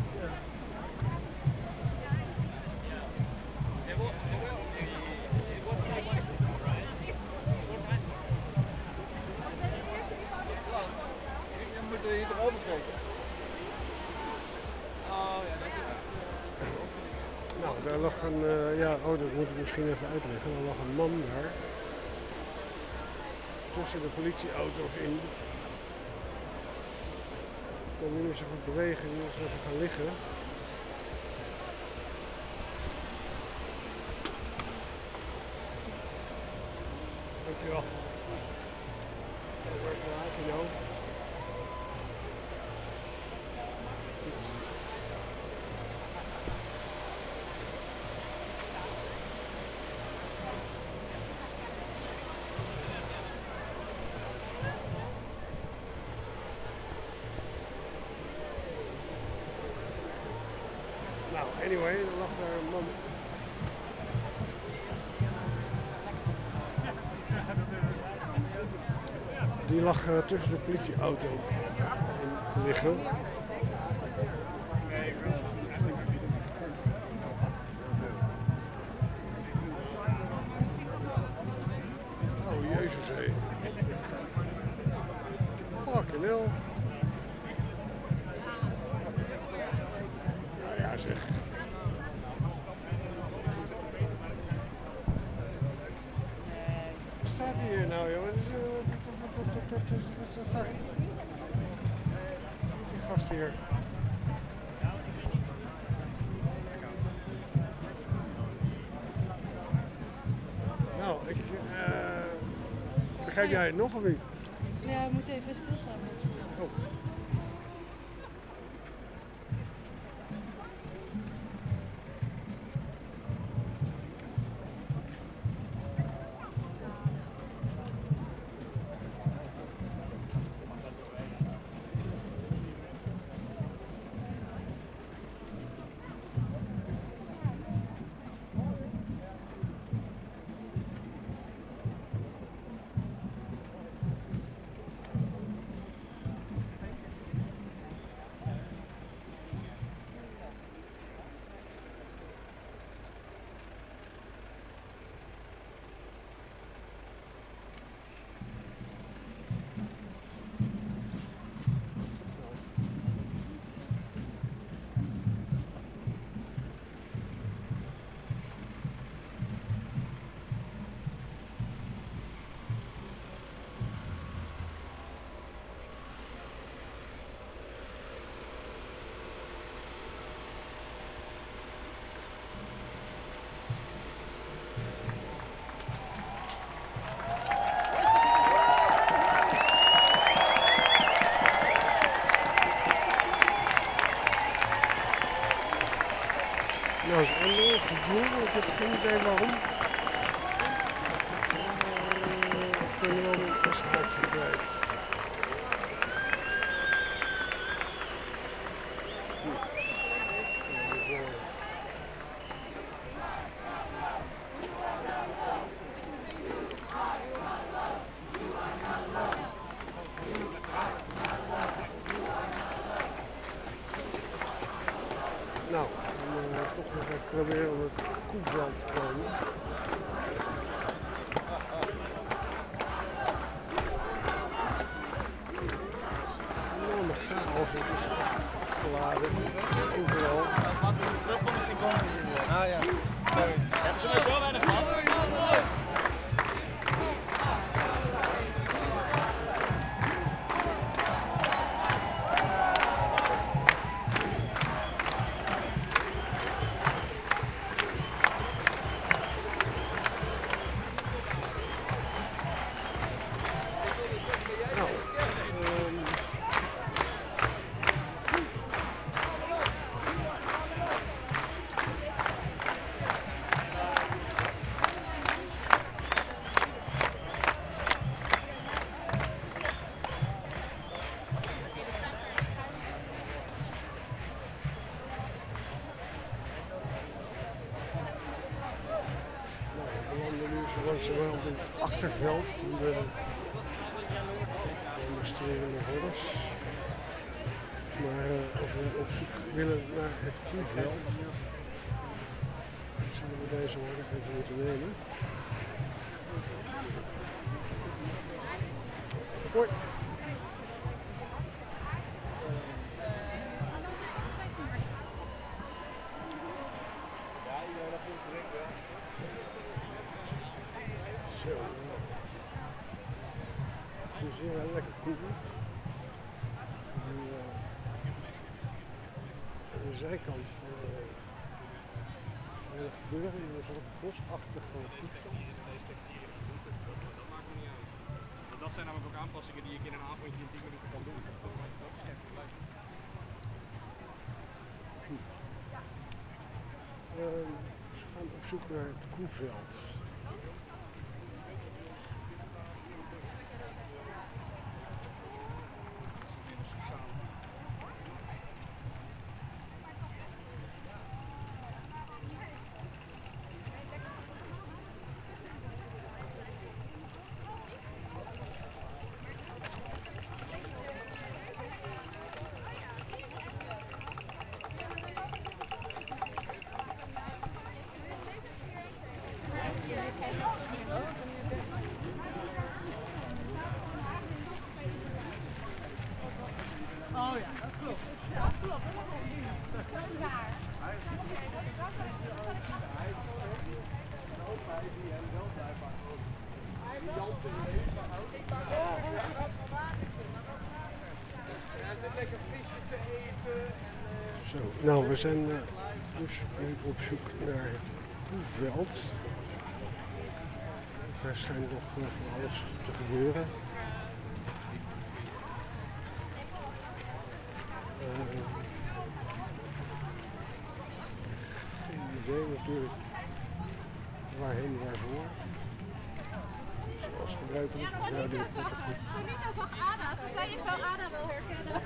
Dan moeten we hier toch overkijken? Nou, daar lag een, dat moet ik misschien even uitleggen. Er lag een man daar. Tussen de politieauto's in. Ik kon nu niet zo goed bewegen, die was even gaan liggen. Dankjewel. Where's the light, you know? Nou, anyway, er lag daar een man. Die lag tussen de politieauto in te liggen. Ik Sorry. Die gast hier. Nou, begrijp jij het nog of niet? Ja, we moeten even stilstaan. Oh. Nou, dat is een mooi gevoel, ik heb geen idee waarom. Ik ben wel een paspoortje kwijt. Nou, toch nog even proberen om het Koeveld te komen. Enorme chaos, het is afgeladen, overal. Dat gaat weer terug van de seconde hier. Ah ja, zoiets. Hebben ze er zo weinig van? Langzamerhand in het achterveld van de demonstrerende hordes. Maar als we op zoek willen naar het Koeveld, zullen we deze horde even moeten nemen. Hoi. Zo. Het is hier wel lekker koel. Aan de zijkant van het gebeuren in een soort bosachtig koelkant. Dat zijn namelijk ook aanpassingen die ik in een avondje in 10 minuten kan doen. Dat is echt leuk. Ze gaan op zoek naar het Koeveld. Nou, we zijn dus nu op zoek naar het veld. Er schijnt nog van alles te gebeuren. Geen idee natuurlijk waarheen, waarvoor. Zoals gebruikelijk. Radio Pottergoed. Anita zag Ada. Ze zei ik zou Ada wel herkennen.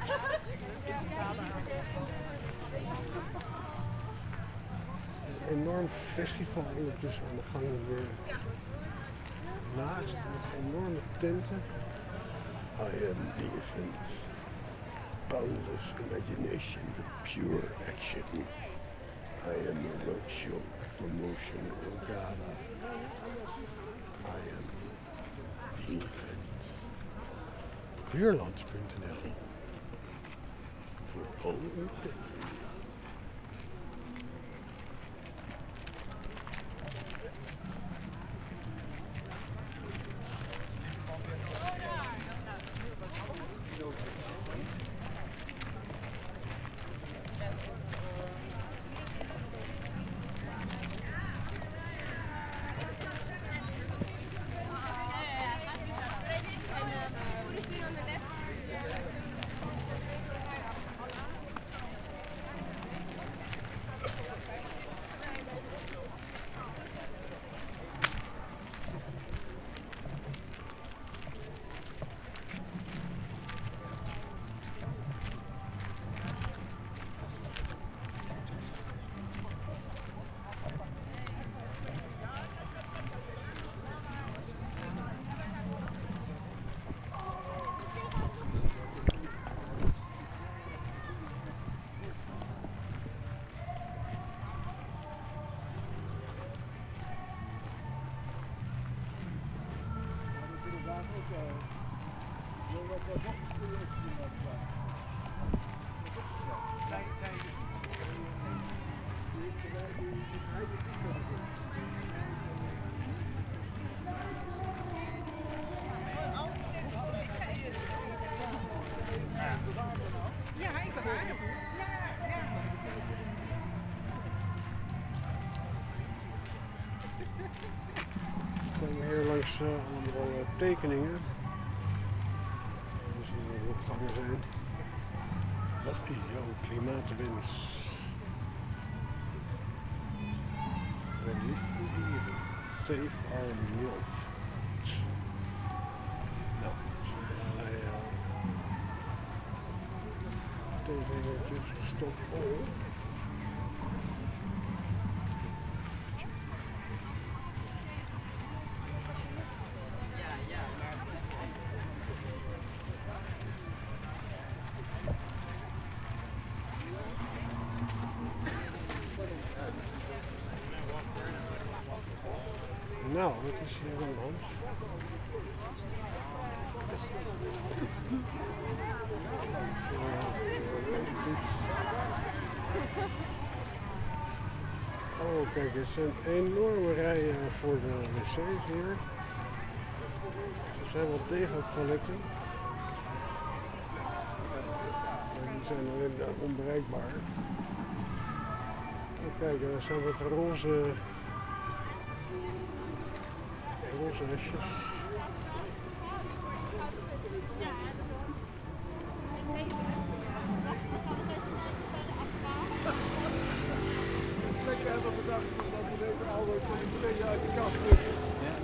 Een enorm festival ondertussen aan de gang weer. Naast met enorme tenten. I am the event. Boundless imagination, pure action. I am a roadshow, promotion, gala. I am the event. Vuurland.nl voor al uw tenten. We komen hier langs allemaal tekeningen. Die zullen er opgehangen zijn. Wat is jouw klimaatwens? Relief voor dieren. Save our MILF. Nou, allerlei tekeningetjes. Stop all. Nou, wat is hier aan de hand? Oh, kijk, er zijn enorme rijen voor de wc's hier. Er zijn wel degelijk toiletten. Maar die zijn alleen onbereikbaar. Oh, kijk, er zijn wat roze hesjes. Lekker hebben we bedacht dat we deze oude twee uit de kast moeten.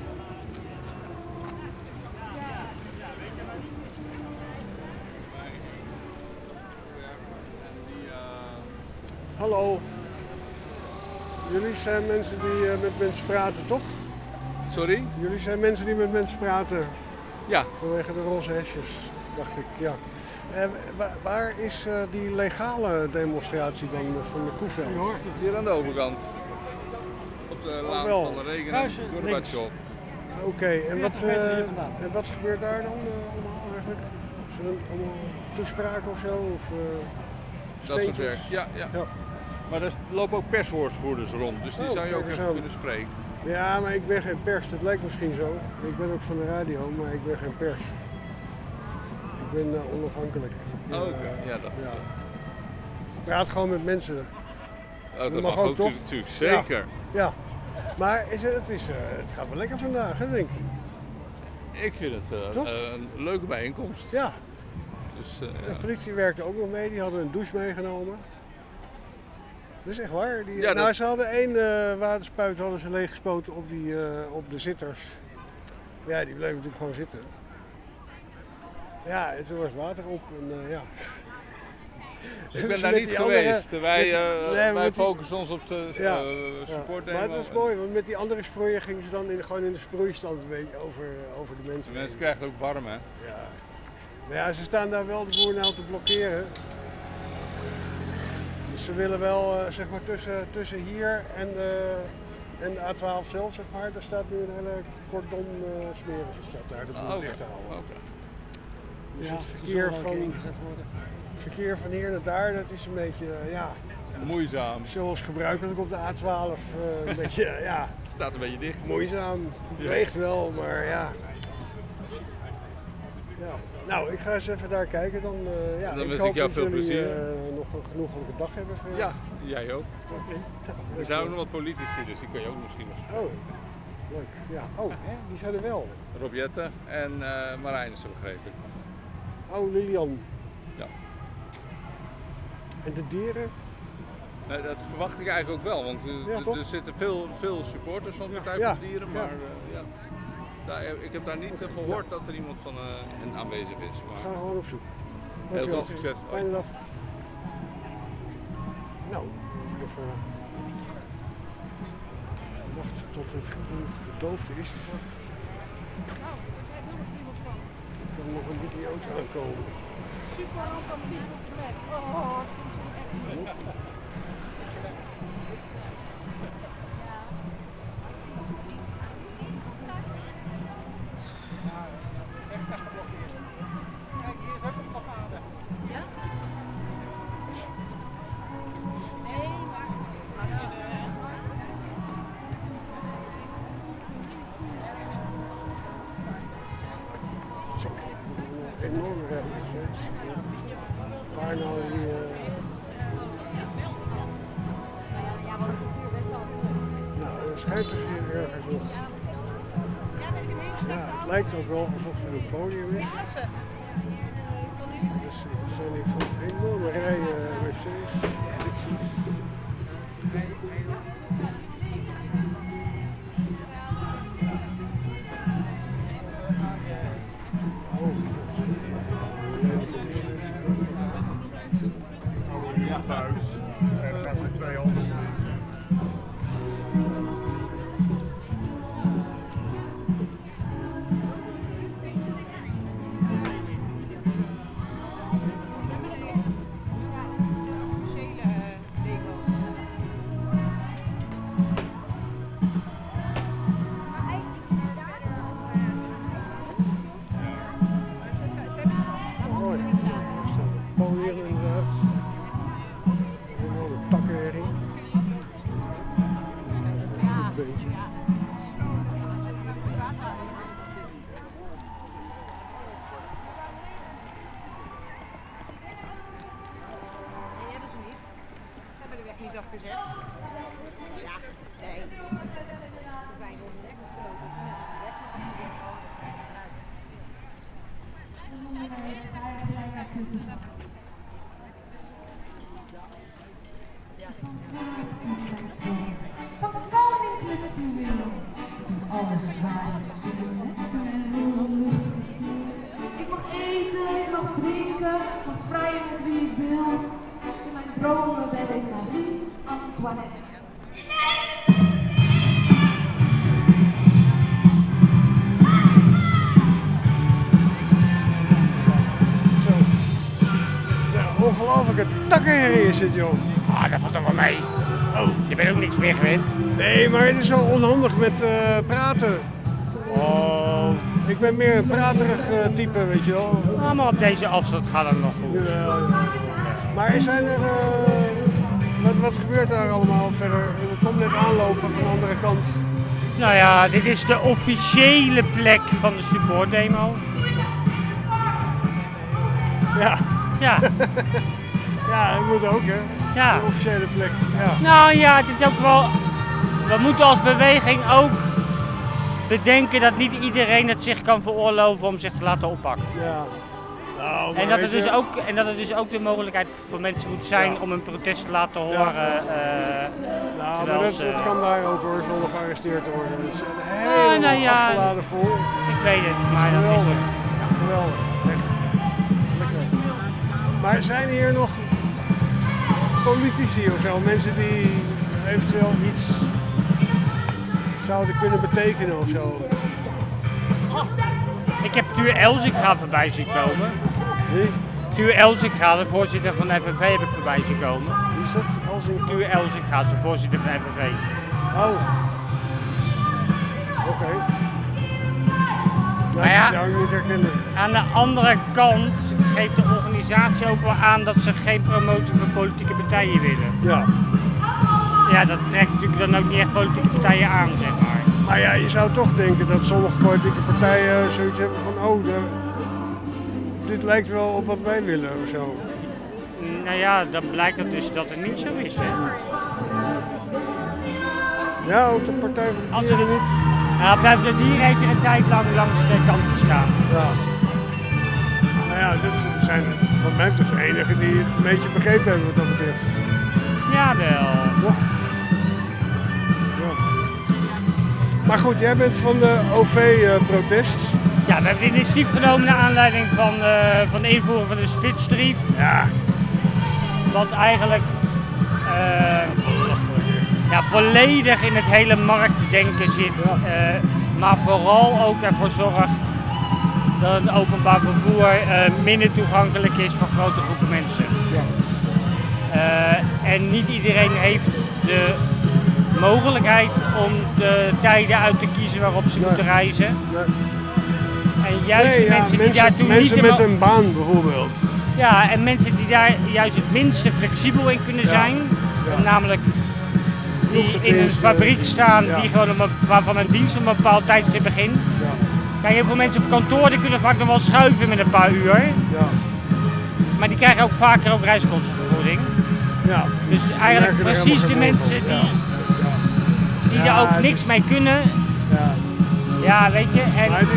Hallo. Jullie zijn mensen die met mensen praten, toch? Sorry? Jullie zijn mensen die met mensen praten. Ja. Vanwege de roze hesjes, dacht ik, ja. Waar is die legale demonstratie dan van de Koeveld? Hier aan de overkant. Op de laan wel. van de Regen en Gorbachev. Oké, en wat gebeurt daar dan allemaal eigenlijk? Zijn er allemaal toespraken of zo? Of, dat soort werk, ja. Maar er lopen ook perswoordvoerders rond, dus die zou je ook even kunnen spreken. Ja, maar ik ben geen pers, dat lijkt misschien zo. Ik ben ook van de radio, maar ik ben geen pers. Ik ben onafhankelijk. Oké, ja, dat. praat gewoon met mensen. Oh, dat mag ook toch? natuurlijk, zeker. Ja. Maar het gaat wel lekker vandaag, hè, denk ik. Ik vind het een leuke bijeenkomst. Ja. Dus, de politie werkte ook nog mee, die hadden een douche meegenomen. Dat is echt waar. Ze hadden één waterspuit hadden ze leeggespoten op de zitters. Ja, die bleven natuurlijk gewoon zitten. Ja, en toen was het water op en ja. Ik ben daar niet geweest. Wij focussen ons op de support. Maar het was mooi, want met die andere sproeier gingen ze dan gewoon in de sproeistand een beetje over de mensen. De mensen krijgen het ook warm, hè? Ja. Maar ja, ze staan daar wel de boer nou te blokkeren. Dus ze willen wel, zeg maar, tussen hier en de A12 zelf, zeg maar, daar staat nu een hele cordon smeren. Ze staat daar de boel dicht te houden. Dus het verkeer van hier naar daar, dat is een beetje, moeizaam. Zoals gebruikelijk op de A12, een beetje, Het staat een beetje dicht. Moeizaam. Het beweegt wel, maar ja. Nou, ik ga eens even daar kijken. Dan wens ik jou veel plezier. Nog een genoegelijke dag hebben. Ja, jij ook. Okay. Er zijn ook nog wat politici, dus die kun je ook misschien nog. Oh, leuk. Ja. Oh, die zijn er wel. Rob Jetten en Marijnissen, begreep ik. Oh, Lilian. Ja. En de dieren? Nee, dat verwacht ik eigenlijk ook wel, want er zitten veel supporters van de Partij voor de Dieren, maar ik heb daar niet gehoord dat er iemand van hen aanwezig is. Maar... Ga gewoon op zoek. Heel veel succes. Fijne dag. Nou, even wachten tot het gedoofde is. Er kan nog een idioot aankomen. Super rompampier op de weg. Oh, ik vind ze echt niet. Kijk, hier is ook een blokkade. Ja? Nee, maar... Zo, een enorme rechtjes. Waar nou die... Nou, er schijnt dus hier ergens nog... Ja, het lijkt ook wel alsof er een podium is. Dus er zijn hier van enorme rijen wc's. Ja, thuis. En het gaat met 2 handen. Podium inderdaad. Een enorme takkenherrie. Een beetje. Nee, hebben ze niet. Ze hebben de weg niet afgezet. Ja, nee. Ze zijn onderweg Van het koninklijk juweel doet alles waar ik zie. Heel luchtig stuur. Ik mag eten, ik mag drinken, mag vrij met wie ik wil. In mijn dromen ben ik Marie Antoinette. Ongelooflijke takkenherrie is het, joh. Ah, dat valt toch wel mee. Oh, je bent ook niks meer gewend. Nee, maar het is zo onhandig met praten. Oh. Ik ben meer een praterig type, weet je wel. Nou, maar op deze afstand gaat het nog goed. Ja. Maar zijn er... wat gebeurt daar allemaal verder? Ik kom net aanlopen van de andere kant. Nou ja, dit is de officiële plek van de supportdemo. Ja. Ja. Ja, dat moet ook, hè. Ja. De officiële plek, ja. Nou ja, het is ook wel... We moeten als beweging ook bedenken dat niet iedereen het zich kan veroorloven om zich te laten oppakken. Ja. Nou, En dat er dus ook de mogelijkheid voor mensen moet zijn om een protest te laten horen. Nou, maar dat kan daar ook hoor, zonder gearresteerd te worden. Dus helemaal afgeladen vol. Ik weet het, maar dat geweldig. is... Ja, geweldig. Echt. Lekker. Maar zijn hier nog politici of zo, mensen die eventueel iets zouden kunnen betekenen of zo? Ik heb Tuur Elzinga voorbij zien komen. Wie? Tuur Elzinga, de voorzitter van de FNV, heb ik voorbij zien komen. Wie is dat? Tuur Elzinga, de voorzitter van de FNV. Oh. Oké. Maar ja, dat zou ik niet herkennen. aan de andere kant geeft de organisatie ook wel aan dat ze geen promotie van politieke partijen willen. Ja. Ja, dat trekt natuurlijk dan ook niet echt politieke partijen aan, zeg maar. Maar ja, je zou toch denken dat sommige politieke partijen zoiets hebben van, dit lijkt wel op wat wij willen of zo. Nou ja, dan blijkt het dus dat het niet zo is, hè. Ja, ook de Partij voor de Dieren niet. Ja, de Partij voor de Dieren heeft er een tijd lang langs de kant gestaan. Ja. Nou ja, dit zijn wat mij betreft de enigen die het een beetje begrepen hebben wat dat betreft. Jawel. Toch? Ja. Maar goed, jij bent van de OV-protest. Ja, we hebben initiatief genomen naar aanleiding van de invoering van de spitstarief. Ja. Wat eigenlijk volledig in het hele marktdenken zit. Maar vooral ook ervoor zorgt dat het openbaar vervoer minder toegankelijk is voor grote groepen mensen. Ja. En niet iedereen heeft de mogelijkheid om de tijden uit te kiezen waarop ze moeten reizen. En juist mensen die daar toen mensen niet met een baan bijvoorbeeld. Ja, en mensen die daar juist het minste flexibel in kunnen zijn, namelijk die in een fabriek staan die gewoon waarvan een dienst op een bepaald tijdstip begint. Ja. Kijk, heel veel mensen op kantoor die kunnen vaak nog wel schuiven met een paar uur. Ja. Maar die krijgen ook vaker ook reiskostenvergoeding. Ja. Dus eigenlijk precies de mensen die daar ook niks mee kunnen. Ja. Ja, weet je. En maar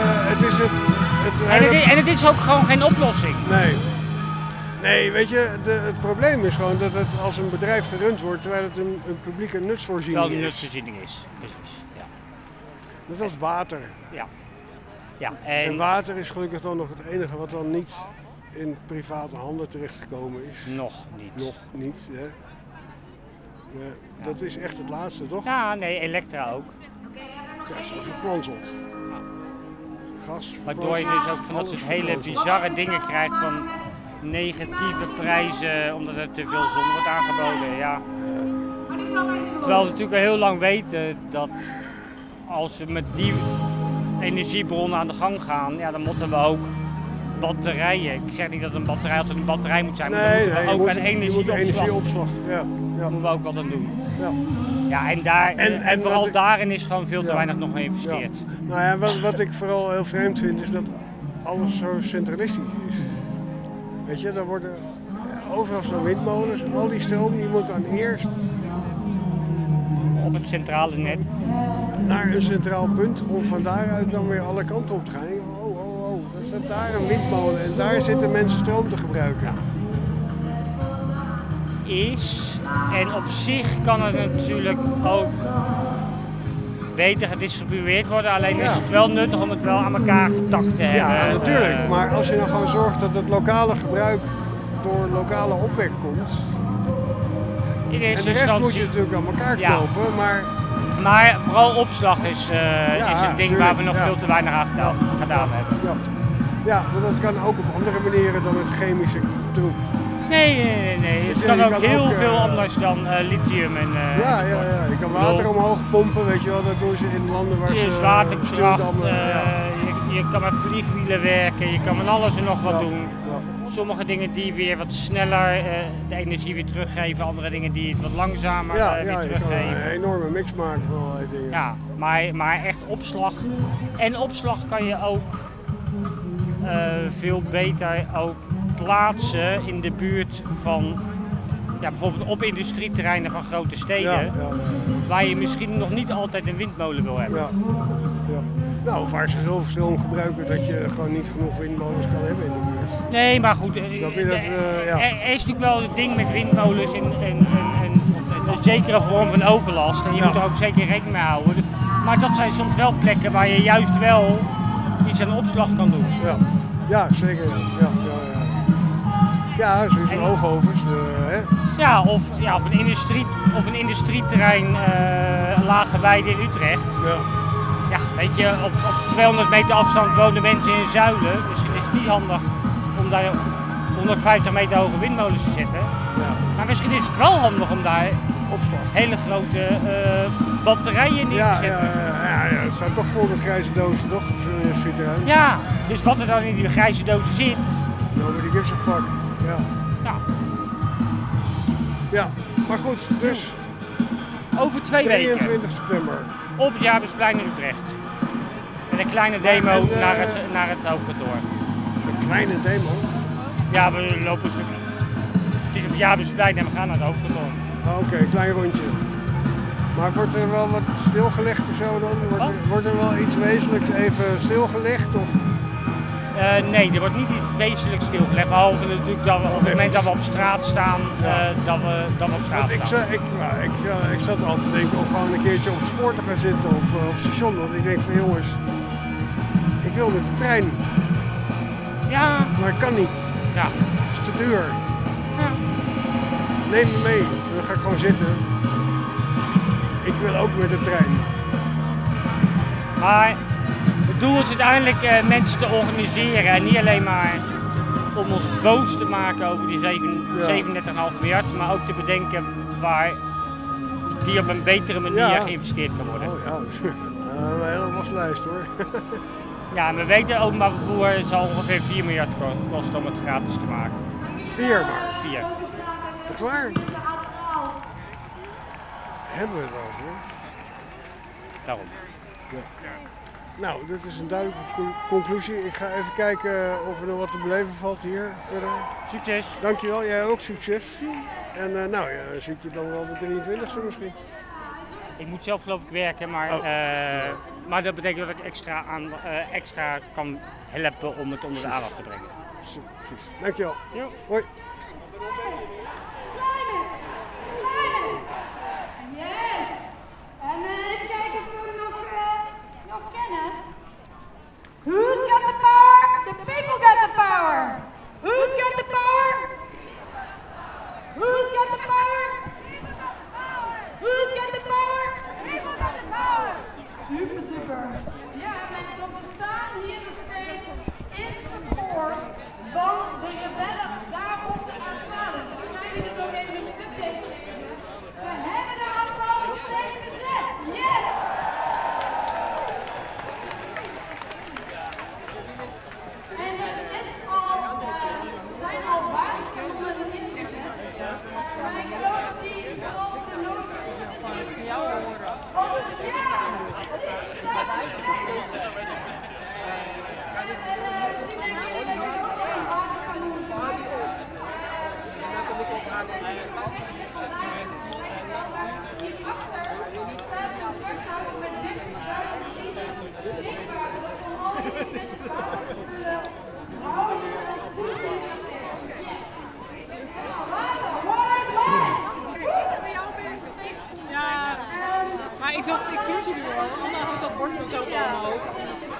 het is ook gewoon geen oplossing. Nee. Nee, weet je, het probleem is gewoon dat het als een bedrijf gerund wordt terwijl het een publieke nutsvoorziening is. Terwijl een nutsvoorziening is, precies. Ja. Net als water. Ja. Ja, en water is gelukkig dan nog het enige wat dan niet in private handen terechtgekomen is. Nog niet. Nog niet, hè. Ja, dat is echt het laatste, toch? Ja, nee, Elektra ook. Ja, is ook verkwanseld. Gas. Waardoor je dus ook van dat soort hele bizarre dingen krijgt van negatieve prijzen omdat er te veel zon wordt aangeboden. Ja. Terwijl we natuurlijk al heel lang weten dat als we met die energiebronnen aan de gang gaan, ja, dan moeten we ook batterijen. Ik zeg niet dat een batterij altijd een batterij moet zijn, maar dan moeten we ook aan energieopslag. Ja. Moeten we ook wat aan doen. Ja. Ja, en vooral daarin is gewoon veel te weinig nog geïnvesteerd. Ja. Nou ja, wat ik vooral heel vreemd vind is dat alles zo centralistisch is. Weet je, daar worden overal zo'n windmolens, al die stroom, die moet dan eerst op het centrale net naar een centraal punt om van daaruit dan weer alle kanten op te gaan. Oh, er staat daar een windmolen en daar zitten mensen stroom te gebruiken. Ja. En op zich kan het natuurlijk ook beter gedistribueerd worden, alleen is het wel nuttig om het wel aan elkaar getakt te hebben. Ja, natuurlijk, maar als je dan gewoon zorgt dat het lokale gebruik door lokale opwek komt, en de rest moet je natuurlijk aan elkaar knopen, maar vooral opslag is een ding waar we nog veel te weinig aan gedaan hebben. Ja, maar dat kan ook op andere manieren dan met chemische troep. Nee. Het kan ook heel veel anders dan lithium en... Ja. Je kan water omhoog pompen, weet je wel, dat doen ze in landen waar ze... Waterkracht, je kan met vliegwielen werken, je kan van alles en nog wat doen. Ja. Sommige dingen die weer wat sneller de energie weer teruggeven, andere dingen die het wat langzamer weer teruggeven. Je kan een enorme mix maken van allerlei dingen. Ja, maar echt opslag. En opslag kan je ook veel beter ook plaatsen in de buurt van ja, bijvoorbeeld op industrieterreinen van grote steden, waar je misschien nog niet altijd een windmolen wil hebben. Ja. Nou, waar ze zoveel stroom gebruiken dat je gewoon niet genoeg windmolens kan hebben in de buurt. Nee, maar goed, Snap je dat, er is natuurlijk wel het ding met windmolens een zekere vorm van overlast. En je moet er ook zeker rekening mee houden. Maar dat zijn soms wel plekken waar je juist wel iets aan opslag kan doen. Ja, zeker. Ja, zoals hoogovens. Ja, of een industrieterrein Lage Weide in Utrecht. Ja, weet je, op 200 meter afstand wonen mensen in Zuilen. Misschien is het niet handig om daar 150 meter hoge windmolens te zetten. Maar misschien is het wel handig om daar hele grote batterijen neer te zetten. Ja, het staat toch vol met grijze dozen, toch? Op zo'n industrieterrein. Ja, dus wat er dan in die grijze dozen zit. Nobody gives a fuck. Ja, maar goed, dus. Over 2 weken. 23 september. Op het Jaarbeursplein in Utrecht. Met een kleine demo naar het hoofdkantoor. Een kleine demo? Ja, we lopen een stuk. Het is op het Jaarbeursplein en we gaan naar het hoofdkantoor. Oké, een klein rondje. Maar wordt er wel wat stilgelegd of zo dan? Wordt er wel iets wezenlijks even stilgelegd? Of? Nee, er wordt niet iets wezenlijks stilgelegd. Behalve natuurlijk dat we op het moment dat we op straat staan, dat we op straat staan. Ik zat altijd te denken om gewoon een keertje op het spoor te gaan zitten op het station. Want ik denk van jongens, ik wil met de trein. Ja. Maar ik kan niet. Ja. Het is te duur. Ja. Neem me mee. Dan ga ik gewoon zitten. Ik wil ook met de trein. Maar het doel is uiteindelijk mensen te organiseren en niet alleen maar om ons boos te maken over die 37,5 miljard, maar ook te bedenken waar die op een betere manier geïnvesteerd kan worden. Oh ja, een hele waslijst hoor. Ja, en we weten openbaar vervoer zal ongeveer 4 miljard kosten om het gratis te maken. 4 maar? 4. Echt waar? Hebben we het over? Daarom. Ja. Nou, dit is een duidelijke conclusie. Ik ga even kijken of er nog wat te beleven valt hier verder. Succes! Dankjewel, jij ook succes. En zie ik je dan wel de 23e misschien? Ik moet zelf geloof ik werken, maar dat betekent dat ik extra kan helpen om het onder de aandacht te brengen. Precies. Dankjewel. Jo. Hoi. Yes! En even kijken of we nog kennen. Who's got the power? The people got the power. Who's got the power? Who's got the power? Who's got the power? People got the power. Super, super. Ja, mensen, we staan hier nog steeds in support van de rebellen daar op de A12. We zijn hier dus ook even een update gegeven. We hebben de A12 nog steeds bezet. Yes! En zijn al waterkanonnen ingezet. Maar ik geloof dat die grote noten is jou horen. Oh ja! Ja, maar ik dacht, ik vind jullie wel. Anders hangt dat bord vanzelf allemaal hoog.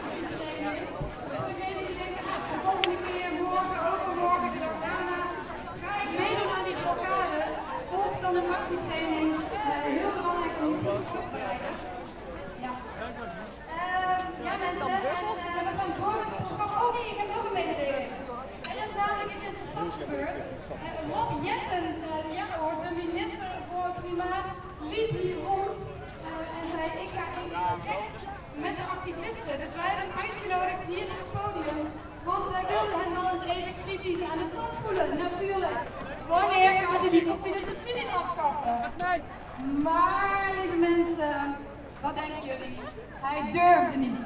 De volgende keer, morgen, overmorgen, daarna ga ik meedoen aan die blokkade. Volg dan een actietraining. Heel belangrijk om die op te leiden. Ja. Ja, mensen, we gaan door met het programma. Oh nee, ik heb nog een mededeling. Er is namelijk iets interessants gebeurd. Rob Jetten, de minister voor Klimaat, liep hier rond en zei ik ga in gesprek met de activisten. Dus wij hebben hem uitgenodigd hier in het podium, want wij wilden hen wel eens even kritisch aan de top voelen, natuurlijk. Wanneer gaat hij die fossiele subsidies afschaffen? Maar, lieve mensen, wat denken jullie? Hij durfde niet.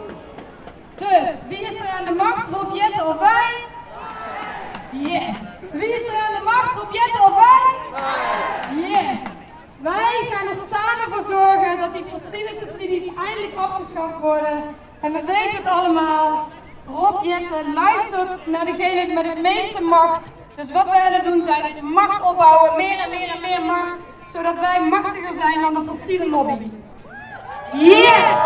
Dus, wie is er aan de macht? Rob Jetten of wij? Yes! Wie is er aan de macht? Rob Jetten of wij? Yes! Wij gaan er samen voor zorgen dat die fossiele subsidies eindelijk afgeschaft worden. En we weten het allemaal. Rob Jetten luistert naar degene met het meeste macht. Dus wat wij aan het doen zijn, is macht opbouwen, meer en meer en meer macht. Zodat wij machtiger zijn dan de fossiele lobby. Yes!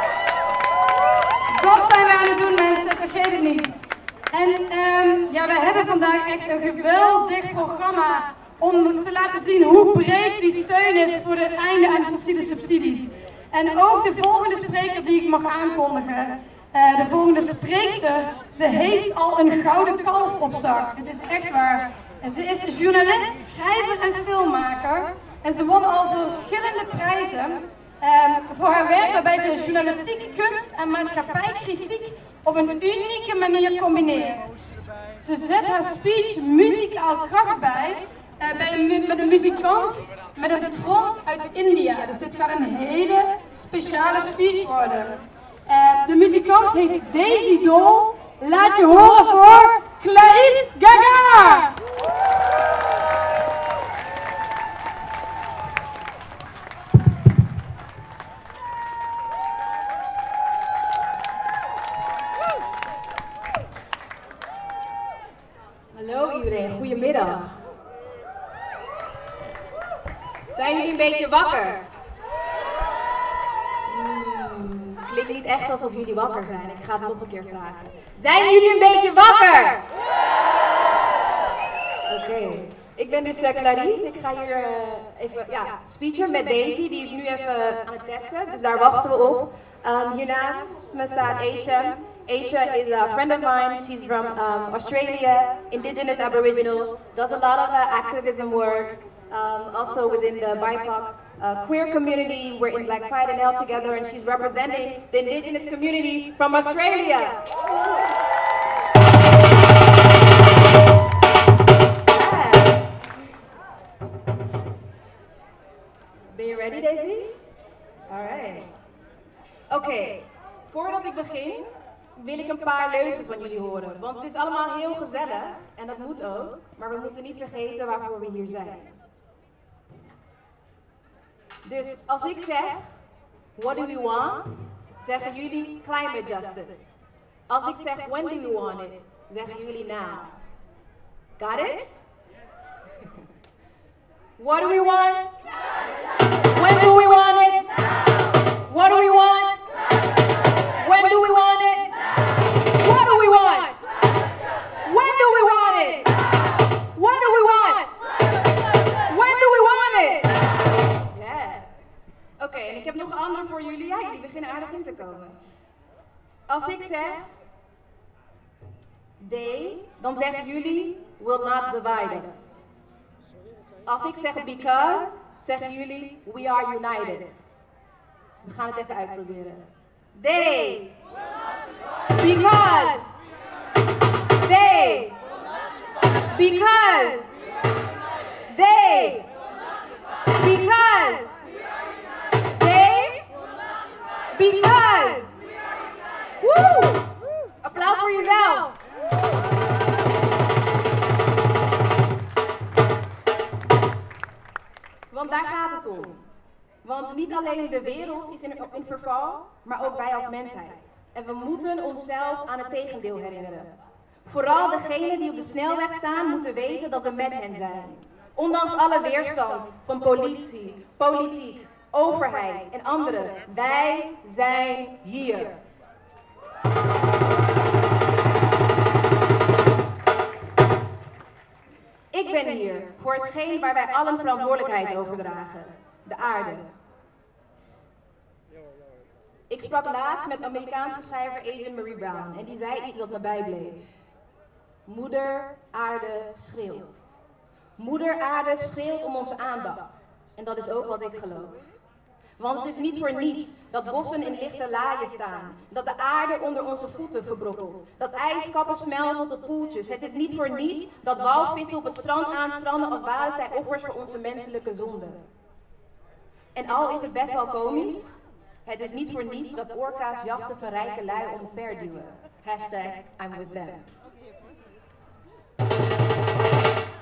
Dat zijn wij aan het doen, mensen, vergeet het niet. En ja, we hebben vandaag echt een geweldig programma om te laten zien hoe breed die steun is voor het einde aan fossiele subsidies. En ook de volgende spreker die ik mag aankondigen, de volgende spreekster, ze heeft al een gouden kalf op zak. Het is echt waar. En ze is journalist, schrijver en filmmaker. En ze won al verschillende prijzen voor haar werk waarbij ze journalistiek, kunst en maatschappijkritiek op een unieke manier combineert. Ze zet haar speech muzikaal kracht bij met een muzikant met een trom uit India. Dus dit gaat een hele speciale speech worden. De muzikant heet Daisy Doll. Laat je horen voor Clarisse Gaga! Hallo iedereen, goedemiddag. Zijn jullie een beetje wakker? Klinkt niet echt alsof jullie wakker zijn. Ik ga het nog een keer vragen. Zijn jullie een beetje wakker? Oké. Ik ben dus Clarisse. Ik ga hier even speechen met Daisy. Die is nu even aan het testen. Dus daar wachten we op. Hiernaast me staat Aisha. Aisha is a friend of mine. She's from Australia, indigenous Aboriginal, does a lot of activism work, also within the BIPOC queer community. We're in Black Pride and L together, and she's representing the indigenous community from Australia. Yes. Ben je ready, Daisy? Alright. Oké, voordat ik begin, wil ik een paar leuzen van jullie horen. Want het is allemaal heel gezellig en dat moet ook. Maar we moeten niet vergeten waarvoor we hier zijn. Dus als ik zeg, what do we want? Zeggen jullie climate justice. Als ik zeg, when do we want it? Zeggen jullie now. Got it? What do we want? When do we want it? What do we want? When do we want it? What do we want? When do we want it? What do we want? When do we want it? Yes. Oké, en ik heb nog een andere voor jullie. Ja, jullie beginnen aardig in te komen. Als ik zeg they, dan zeggen jullie will not divide us. Als ik zeg because, zeggen jullie we are united. Dus we gaan het even uitproberen. They, because, they, because, they, because, they, because. Woo! Applaus voor jezelf. Want daar gaat het om. Want niet alleen de wereld is in verval, maar ook wij als mensheid. En we moeten onszelf aan het tegendeel herinneren. Vooral degenen die op de snelweg staan moeten weten dat we met hen zijn. Ondanks alle weerstand van politie, politiek, overheid en anderen. Wij zijn hier. Ik ben hier voor hetgeen waar wij allen verantwoordelijkheid over dragen. De aarde. Ik sprak laatst met Amerikaanse schrijver Adrienne Marie Brown en die zei iets dat me bijbleef. Moeder aarde schreeuwt. Moeder aarde schreeuwt om onze aandacht. En dat is ook wat ik geloof. Want het is niet voor niets dat bossen in lichte laaien staan. Dat de aarde onder onze voeten verbrokkelt. Dat ijskappen smelten tot poeltjes. Het is niet voor niets dat walvissen op het strand aanstranden als waren zij offers voor onze menselijke zonden. En al is het best wel komisch, het is niet voor niets dat orka's jachten van rijke lui omverduwen. #I'm with them.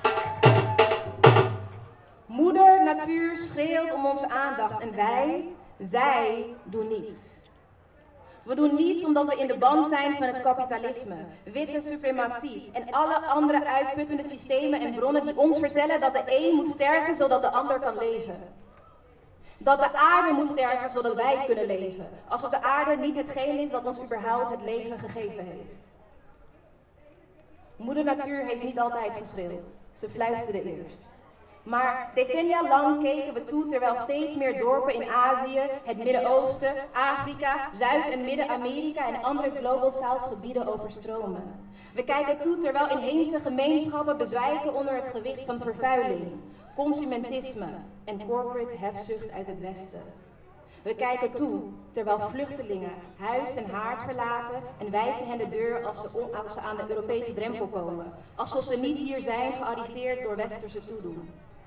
natuur schreeuwt om onze aandacht en zij doen niets. We doen niets omdat we in de band zijn van het kapitalisme, witte suprematie en alle andere uitputtende systemen en bronnen die ons vertellen dat de een moet sterven zodat de ander kan leven. Dat de aarde moet sterven zodat wij kunnen leven, alsof de aarde niet hetgeen is dat ons überhaupt het leven gegeven heeft. Moeder Natuur heeft niet altijd geschreeuwd, ze fluisterde eerst. Maar decennia lang keken we toe terwijl steeds meer dorpen in Azië, het Midden-Oosten, Afrika, Zuid- en Midden-Amerika en andere Global South gebieden overstromen. We kijken toe terwijl inheemse gemeenschappen bezwijken onder het gewicht van vervuiling, consumentisme en corporate hebzucht uit het Westen. We kijken toe terwijl vluchtelingen huis en haard verlaten en wijzen hen de deur als ze aan de Europese drempel komen, alsof ze niet hier zijn gearriveerd door westerse toedoen.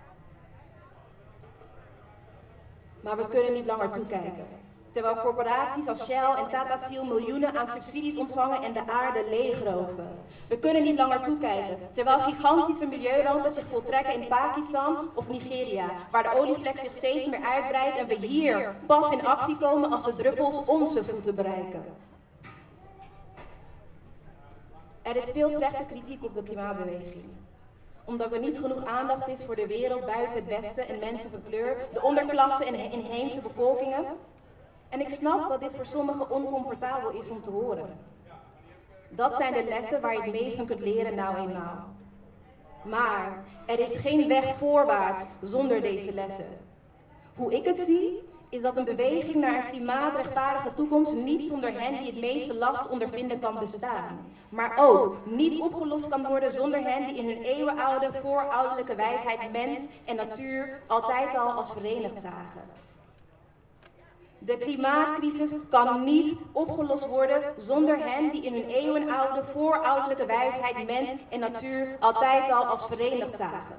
Maar we kunnen niet langer toekijken, terwijl corporaties als Shell en Tata Steel miljoenen aan subsidies ontvangen en de aarde leegroven. We kunnen niet langer toekijken, terwijl gigantische milieurampen zich voltrekken in Pakistan of Nigeria, waar de olievlek zich steeds meer uitbreidt en we hier pas in actie komen als de druppels onze voeten bereiken. Er is veel terechte kritiek op de klimaatbeweging. Omdat er niet genoeg aandacht is voor de wereld buiten het Westen en mensen van kleur, de onderklasse en inheemse bevolkingen. En ik snap dat dit voor sommigen oncomfortabel is om te horen. Dat zijn de lessen waar je het meest van kunt leren nou eenmaal. Maar er is geen weg voorwaarts zonder deze lessen. Hoe ik het zie, is dat een beweging naar een klimaatrechtvaardige toekomst niet zonder hen die het meeste last ondervinden kan bestaan. Maar ook niet opgelost kan worden zonder hen die in hun eeuwenoude voorouderlijke wijsheid mens en natuur altijd al als verenigd zagen. De klimaatcrisis kan niet opgelost worden zonder hen die in hun eeuwenoude voorouderlijke wijsheid mens en natuur altijd al als verenigd zagen.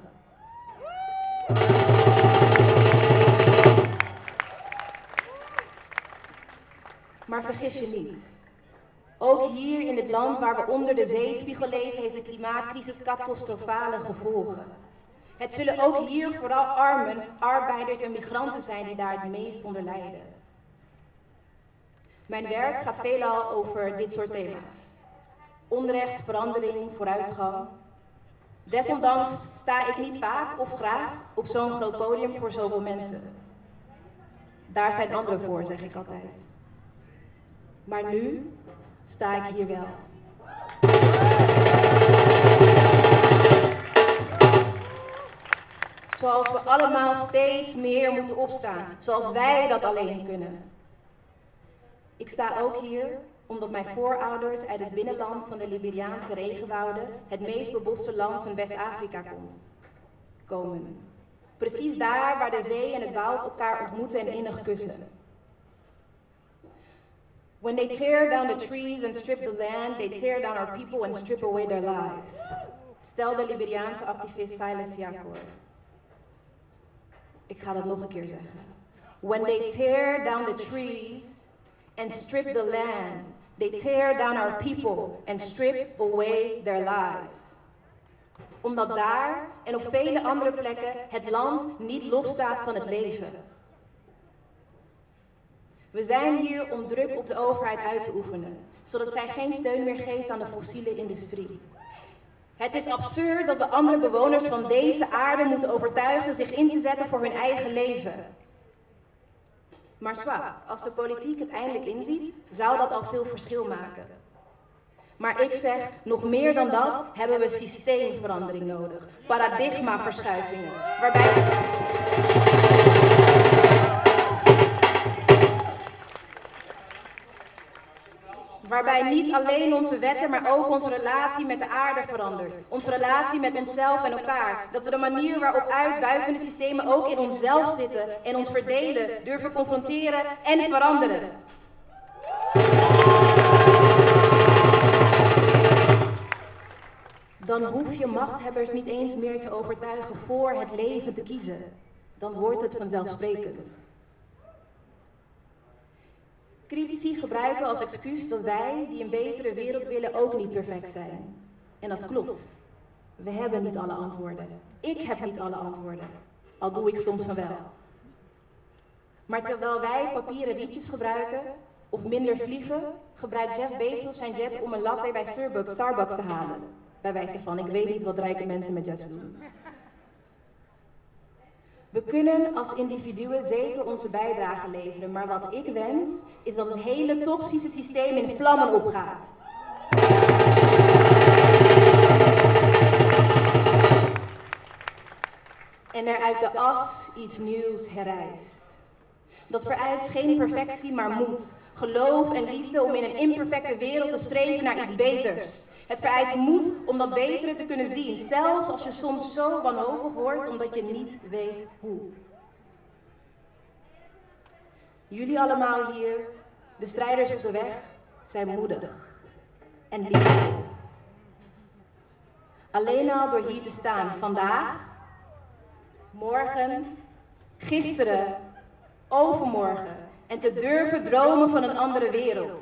Maar vergis je niet. Ook hier in het land waar we onder de zeespiegel leven heeft de klimaatcrisis catastrofale gevolgen. Het zullen ook hier vooral armen, arbeiders en migranten zijn die daar het meest onder lijden. Mijn werk gaat veelal over dit soort thema's. Onrecht, verandering, vooruitgang. Desondanks sta ik niet vaak of graag op zo'n groot podium voor zoveel mensen. Daar zijn anderen voor, zeg ik altijd. Maar nu sta ik hier wel. Zoals we allemaal steeds meer moeten opstaan, zoals wij dat alleen kunnen. Ik sta ook hier omdat mijn voorouders uit het binnenland van de Liberiaanse regenwouden, het meest beboste land van West-Afrika komen. Precies daar waar de zee en het woud elkaar ontmoeten en innig kussen. When they tear down the trees and strip the land, they tear down our people and strip away their lives. Stelde Liberiaanse activist Silas Yakor. Ik ga dat nog een keer zeggen. When they tear down the trees and strip the land, they tear down our people and strip away their lives. Omdat daar en op vele andere plekken het land niet losstaat van het leven. We zijn hier om druk op de overheid uit te oefenen, zodat zij geen steun meer geeft aan de fossiele industrie. Het is absurd dat we andere bewoners van deze aarde moeten overtuigen zich in te zetten voor hun eigen leven. Maar zwaar, als de politiek het eindelijk inziet, zou dat al veel verschil maken. Maar ik zeg, nog meer dan dat hebben we systeemverandering nodig. Paradigmaverschuivingen, waarbij niet alleen onze wetten, maar ook onze relatie met de aarde verandert. Onze relatie met onszelf en elkaar. Dat we de manier waarop uitbuitende systemen ook in onszelf zitten en ons verdelen, durven confronteren en veranderen. Dan hoef je machthebbers niet eens meer te overtuigen voor het leven te kiezen. Dan wordt het vanzelfsprekend. Critici gebruiken als excuus dat wij, die een betere wereld willen, ook niet perfect zijn. En dat klopt. We hebben niet alle antwoorden. Ik heb niet alle antwoorden. al doe ik soms van wel. Maar terwijl wij papieren rietjes gebruiken of minder vliegen, gebruikt Jeff Bezos zijn jet om een latte bij Starbucks te halen. Bij wijze van, ik weet niet wat rijke mensen met jets doen. We kunnen als individuen zeker onze bijdrage leveren, maar wat ik wens, is dat het hele toxische systeem in vlammen opgaat. En er uit de as iets nieuws herrijst. Dat vereist geen perfectie, maar moed, geloof en liefde om in een imperfecte wereld te streven naar iets beters. Het vereist moed om dat betere te kunnen zien, zelfs als je soms zo wanhopig wordt omdat je niet weet hoe. Jullie allemaal hier, de strijders op de weg, zijn moedig en liefdevol. Alleen al door hier te staan, vandaag, morgen, gisteren, overmorgen en te durven dromen van een andere wereld.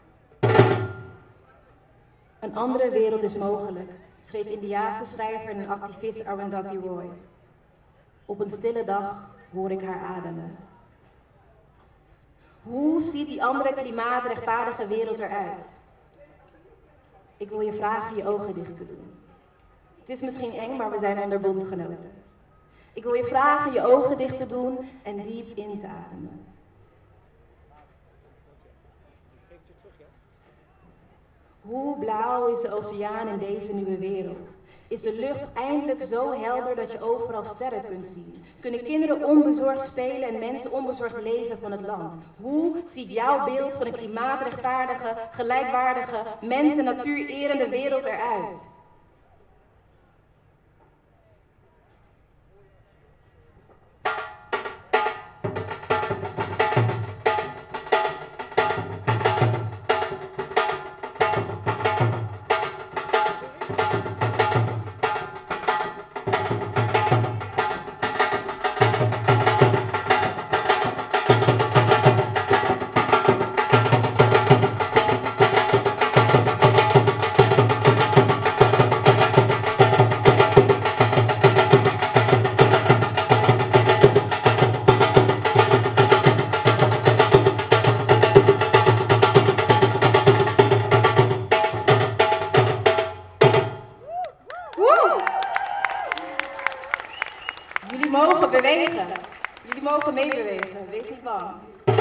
Een andere wereld is mogelijk, schreef Indiase schrijver en activist Arundhati Roy. Op een stille dag hoor ik haar ademen. Hoe ziet die andere klimaatrechtvaardige wereld eruit? Ik wil je vragen je ogen dicht te doen. Het is misschien eng, maar we zijn onder bondgenoten. Ik wil je vragen je ogen dicht te doen en diep in te ademen. Hoe blauw is de oceaan in deze nieuwe wereld? Is de lucht eindelijk zo helder dat je overal sterren kunt zien? Kunnen kinderen onbezorgd spelen en mensen onbezorgd leven van het land? Hoe ziet jouw beeld van een klimaatrechtvaardige, gelijkwaardige, mens- en natuurerende wereld eruit? Jullie mogen bewegen. Jullie mogen meebewegen. Wees niet bang.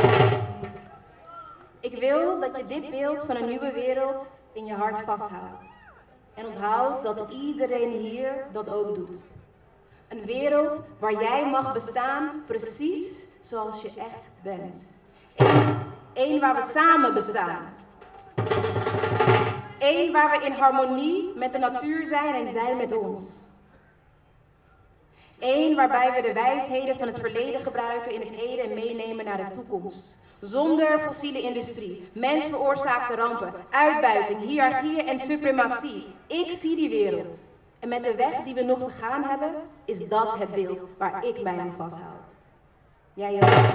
Ik wil dat je dit beeld van een nieuwe wereld in je hart vasthoudt. En onthoud dat iedereen hier dat ook doet. Een wereld waar jij mag bestaan precies zoals je echt bent. Eén waar we samen bestaan. Eén waar we in harmonie met de natuur zijn en zij met ons. Eén waarbij we de wijsheden van het verleden gebruiken in het heden en meenemen naar de toekomst. Zonder fossiele industrie, mensveroorzaakte rampen, uitbuiting, hiërarchieën en suprematie. Ik zie die wereld. En met de weg die we nog te gaan hebben, is dat het beeld waar ik mij aan vasthoud. Jij ook.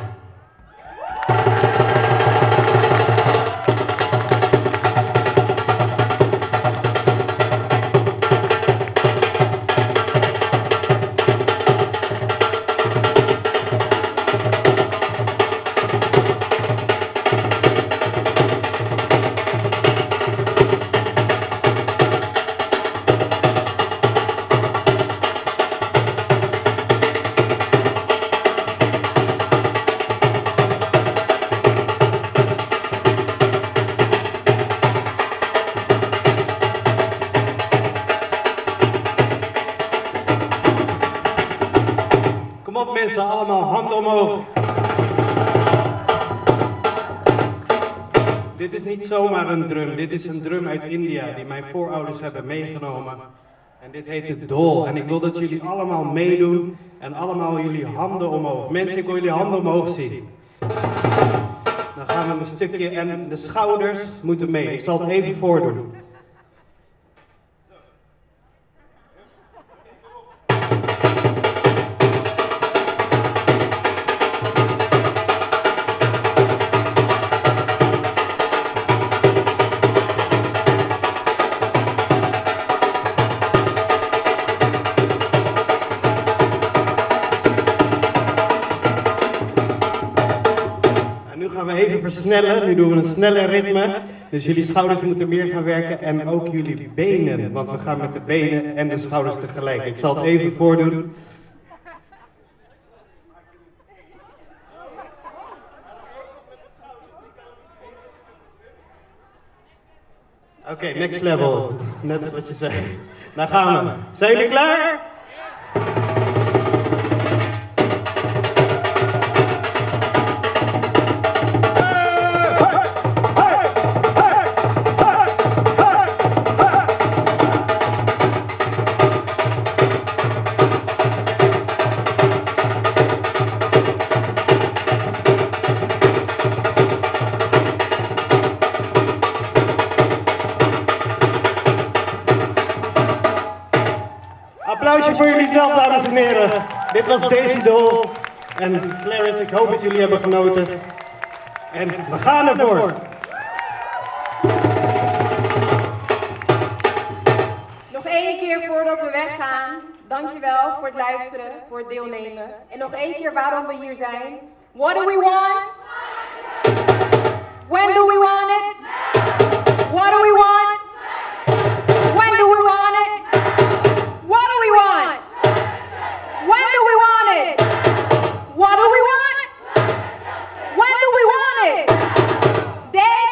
Kom op mensen, allemaal handen omhoog. Dit is niet zomaar een drum, dit is een drum uit India die mijn voorouders hebben meegenomen. En dit heet de Dhol. En ik wil dat jullie allemaal meedoen en allemaal jullie handen omhoog. Mensen, ik wil jullie handen omhoog zien. Dan gaan we een stukje en de schouders moeten mee. Ik zal het even voordoen. nu gaan we even versnellen. Nu doen we een sneller ritme. Dus jullie schouders moeten meer gaan werken en ook jullie benen. Want we gaan met de benen en de schouders tegelijk. Ik zal het even voordoen. Oké, next level. Net als wat je zei. Daar gaan we. Zijn jullie klaar? Applausje voor jullie zelf, dames en heren. Dit was Daisy Doll en Clarice. Ik hoop dat jullie hebben genoten. En we gaan ervoor. Nog één keer voordat we weggaan. Dankjewel voor het luisteren, voor het deelnemen. En nog één keer waarom we hier zijn. What do we want? When do we want it? What do we want? When do we want it? What do we want? When do we want it? What do we want? When do we want it? They?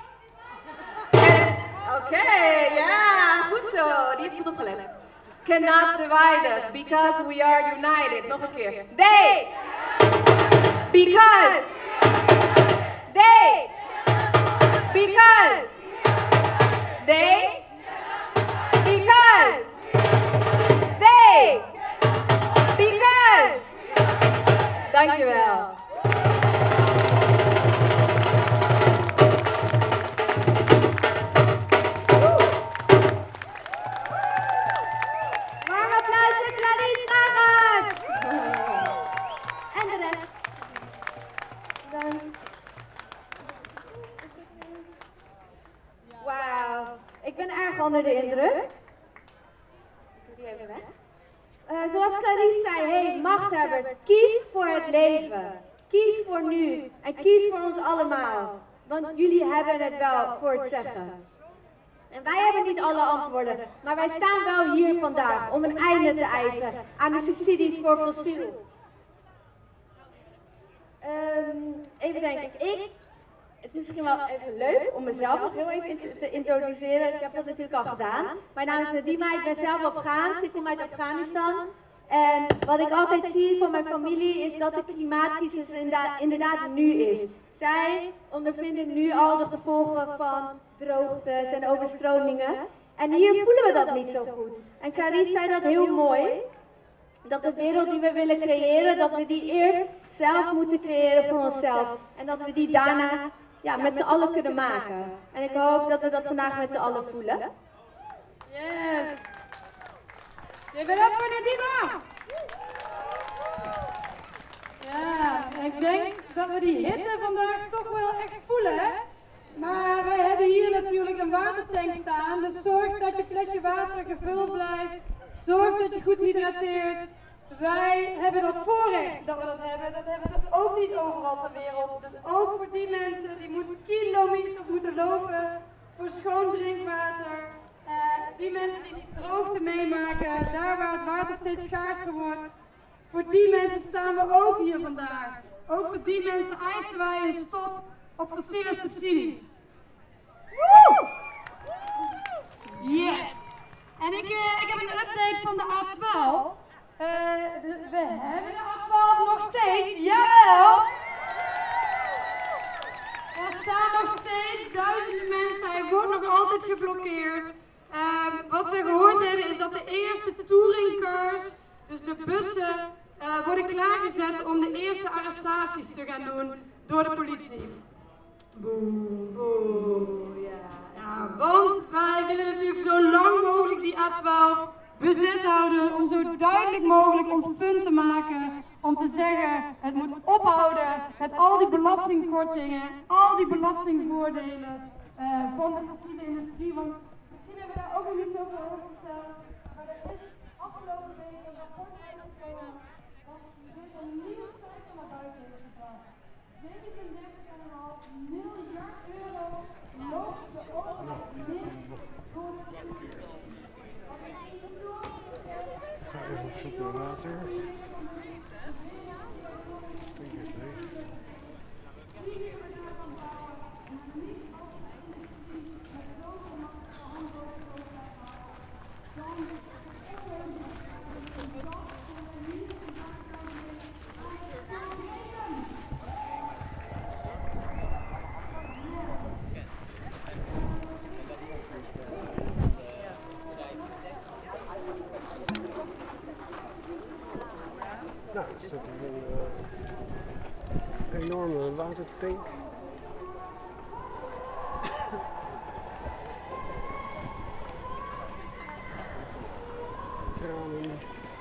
Oké, ja, goed zo. Die is goed opgelet. Cannot divide us because we are united. Nog een keer. They. Because. They. Because. They. Because. They. Because. Dankjewel. Warm applaus voor Clarice Nagels. En de rest. Dank. Wauw, ik ben erg onder de indruk. Ik doe die even weg. Zoals Clarice zei, hey machthebbers, kies voor het leven. Kies voor nu en kies voor ons allemaal. Want jullie hebben het wel voor het zeggen. En wij hebben niet alle antwoorden, maar wij staan wel hier vandaag om een einde te eisen aan de subsidies voor fossiel. Even denken, het is misschien wel even leuk om mezelf nog heel even te introduceren. Ik heb dat natuurlijk al gedaan. Mijn naam is Nadima, ik ben zelf Afghaans, ik kom uit Afghanistan. En wat ik altijd zie van mijn familie is dat de klimaatcrisis inderdaad nu is. Zij ondervinden nu al de gevolgen van droogtes en overstromingen. En hier voelen we dat niet zo goed. En Clarice zei dat heel mooi. Dat de wereld die we willen creëren, dat we die eerst zelf moeten creëren voor onszelf. En dat we die daarna met z'n allen kunnen maken. En ik hoop dat we dat vandaag met z'n allen voelen. Yes! Give it up voor Nadima! Ja, ik denk dat we die hitte vandaag toch wel echt voelen, hè? Maar wij hebben hier natuurlijk een watertank staan, dus zorg dat je flesje water gevuld blijft. Zorg dat je goed hydrateert. Wij hebben dat voorrecht dat we dat hebben. Dat hebben ze ook niet overal ter wereld. Dus ook voor die mensen die kilometers moeten lopen voor schoon drinkwater. Die mensen die die droogte meemaken, daar waar het water steeds schaarster wordt. Voor die mensen staan we ook hier vandaag. Ook voor die mensen eisen wij een stop op fossiele subsidies. Woe! Yes! En ik heb een update van de A12. We hebben de A12 nog steeds, jawel! Er staan nog steeds duizenden mensen, hij wordt nog altijd geblokkeerd. Wat we gehoord hebben is dat de eerste touringcars, dus de bussen, worden klaargezet om de eerste arrestaties te gaan doen door de politie. Boe, boe, ja. Want wij willen natuurlijk zo lang mogelijk die A12 bezet houden om zo duidelijk mogelijk ons punt te maken. Om te zeggen, het moet ophouden met al die belastingkortingen, al die belastingvoordelen van de fossiele industrie. Want misschien hebben we daar ook nog niet zoveel over verteld. Maar er is afgelopen week een rapport uitgekomen dat een nieuwe cijfer naar buiten heeft gebracht. 37,5% Ik ga even op zoek naar water. Nou, er staat een enorme watertank. Kranen.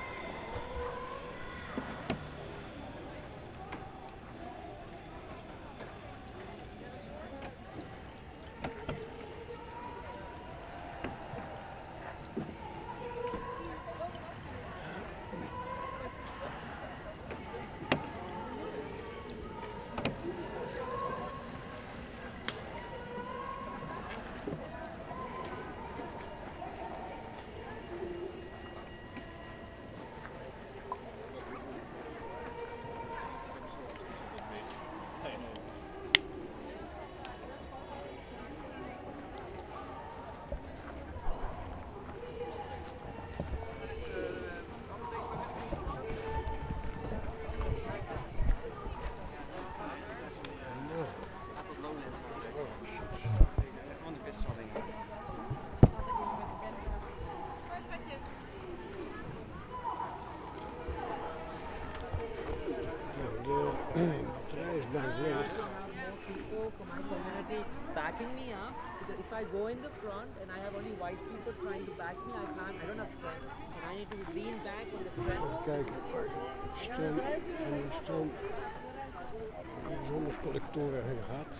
batterij is bijna leeg. My community backing me up, because if I go in the front and I have only white people trying to back me, I don't have strength. And I need to lean back on the strength. Even kijken waar de stroom zonder collectoren heen gaat.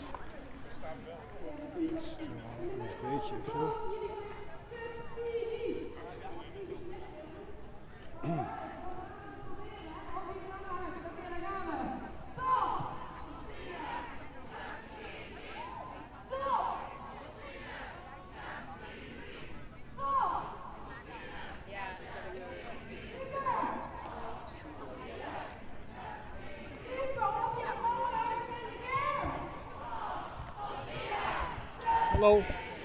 Een beetje zo. Hallo.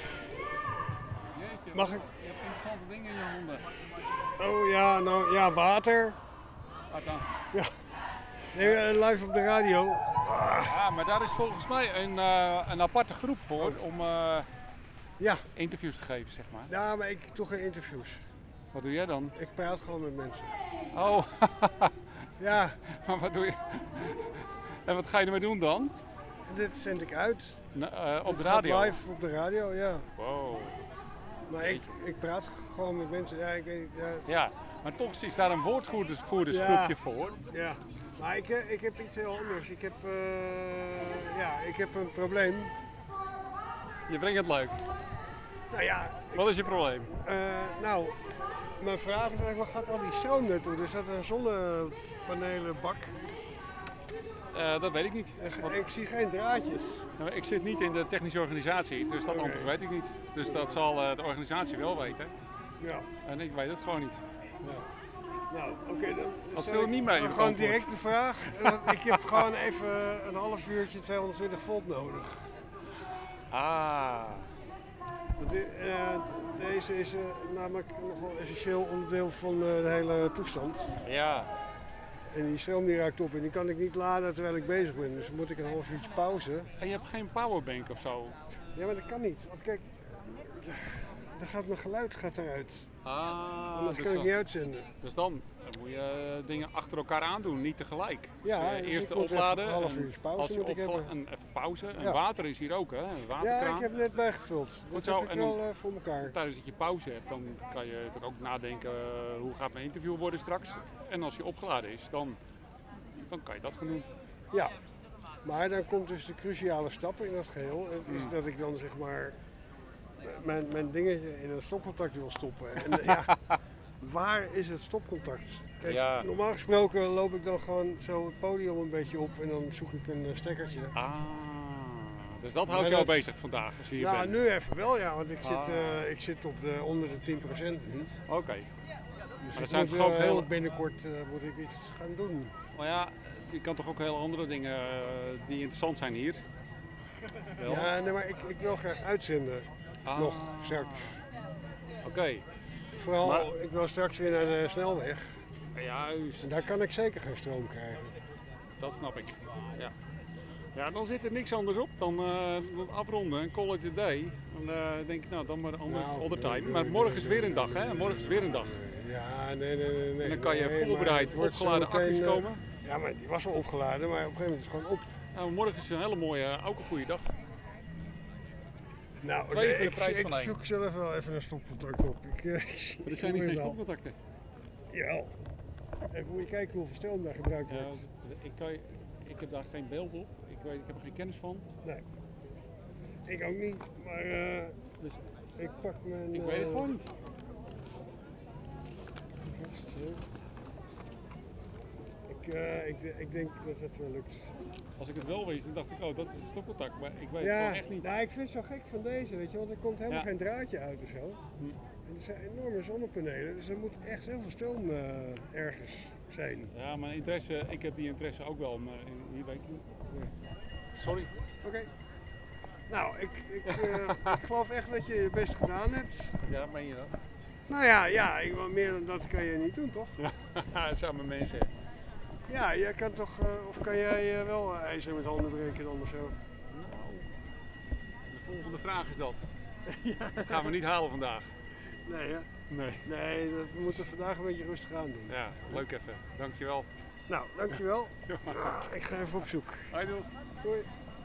Jeetje, Mag ik? Je hebt interessante dingen in je handen. Oh ja, nou ja, water. Wat dan? Ja. Nee, live op de radio. Ja, maar daar is volgens mij een aparte groep voor om interviews te geven, zeg maar. Ja, maar ik doe geen interviews. Wat doe jij dan? Ik praat gewoon met mensen. Oh. Ja. Maar wat doe je? En wat ga je ermee doen dan? Dit zend ik uit. Op de radio? Live op de radio, ja. Wow. Maar ik praat gewoon met mensen. Ja, ik weet niet. Ja, maar toch is daar een woordvoerdersgroepje voor. Ja, maar ik heb iets heel anders. Ik heb een probleem. Je brengt het leuk. Nou ja. Wat is je probleem? Nou, mijn vraag is eigenlijk, waar gaat al die stroom naartoe? Er staat een zonnepanelenbak. Dat weet ik niet. Ik zie geen draadjes. Nou, ik zit niet in de technische organisatie, dus dat antwoord weet ik niet. Dus dat zal de organisatie wel weten. Ja. En ik weet het gewoon niet. Ja. Nou, oké, dan dat viel niet mee. Gewoon direct de vraag. Ik heb gewoon even een half uurtje 220 volt nodig. Ah. Want deze is namelijk nog wel een essentieel onderdeel van de hele toestand. Ja. En die stroom die raakt op en die kan ik niet laden terwijl ik bezig ben. Dus dan moet ik een half uurtje pauze. En je hebt geen powerbank of zo? Ja, maar dat kan niet. Want kijk, dan gaat mijn geluid eruit. Anders dus kan ik niet uitzenden. Dus dan moet je dingen achter elkaar aandoen, niet tegelijk. Ja, dus dus eerst ik moet opladen. even een half uurtje pauze moet ik hebben. En even pauze. En Ja. water is hier ook, hè? Een waterkraan. Ja, ik heb net bijgevuld. Dat zo, heb ik en wel voor elkaar. Tijdens dat je pauze hebt, dan kan je natuurlijk ook nadenken hoe gaat mijn interview worden straks. En als je opgeladen is, dan kan je dat gaan doen. Ja, maar dan komt dus de cruciale stap in dat geheel. Het is dat ik dan zeg maar mijn dingetje in een stopcontact wil stoppen. En waar is het stopcontact? Kijk, normaal gesproken loop ik dan gewoon zo het podium een beetje op en dan zoek ik een stekkertje. Dus dat houdt jou bezig vandaag als je hier bent? Nu even wel, ja, want ik zit op onder de 10% nu. Oké. Dus maar heel binnenkort moet ik iets gaan doen. Maar ja, je kan toch ook heel andere dingen die interessant zijn hier? Wel? Ja, nee, maar ik wil graag uitzenden. Nog straks. Oké. Vooral, ik wil straks weer naar de snelweg. Juist. En daar kan ik zeker geen stroom krijgen. Dat snap ik. Ja. Ja, dan zit er niks anders op dan afronden en call it a day. Dan denk ik, dan maar other time. Maar morgen is weer een dag, hè? Morgen is weer een dag. Ja, nee. En dan kan je voorbereid opgeladen accu's komen. Ja, maar die was al opgeladen, maar op een gegeven moment is het gewoon op. Nou, morgen is een hele mooie, ook een goede dag. Nou, 2 voor de prijs van 1. Ik zoek zelf wel even een stopcontact op. Er zijn hier geen stopcontacten. Jawel. Even moet je kijken hoeveel stroom daar gebruikt wordt. Ik heb daar geen beeld op. Ik heb er geen kennis van. Nee. Ik ook niet, maar dus ik pak mijn... Ik weet het gewoon niet. Ik denk dat het wel lukt. Als ik het wel wist, dan dacht ik, dat is een stopcontact. Maar ik weet het gewoon echt niet. Nou, ik vind het zo gek van deze, weet je, want er komt helemaal geen draadje uit of zo. En er zijn enorme zonnepanelen, dus er moet echt heel veel stroom ergens zijn. Ja, mijn interesse, ik heb die interesse ook wel, maar hier weet ik niet. Ja. Sorry. Oké. Nou, ik geloof echt dat je je best gedaan hebt. Ja, meen je dat? Nou ja, meer dan dat kan je niet doen, toch? Ja, samen mensen. Ja, jij kan toch, of kan jij wel ijzer met handen breken dan of zo? Nou, de volgende vraag is dat. Dat gaan we niet halen vandaag. Nee, hè? Nee. Nee, dat moeten we vandaag een beetje rustig aan doen. Ja, leuk even. Dankjewel. Nou, dankjewel. Ik ga even op zoek. Hoi, doei. Doei.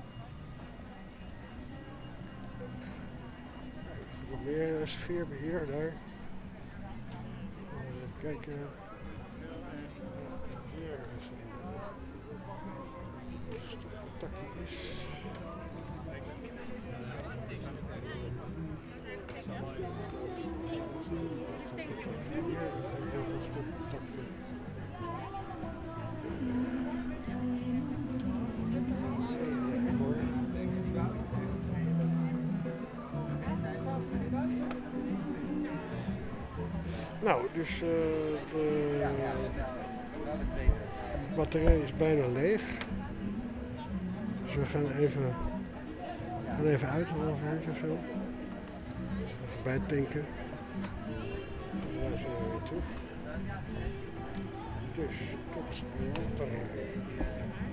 Er zit nog meer sfeerbeheer daar. Even kijken. Hier is een stopcontact is. Nou, dus de batterij is bijna leeg. Dus we gaan even uit, een half uurtje of zo. Even bijtanken. En dan zijn we weer terug. Dus tot later.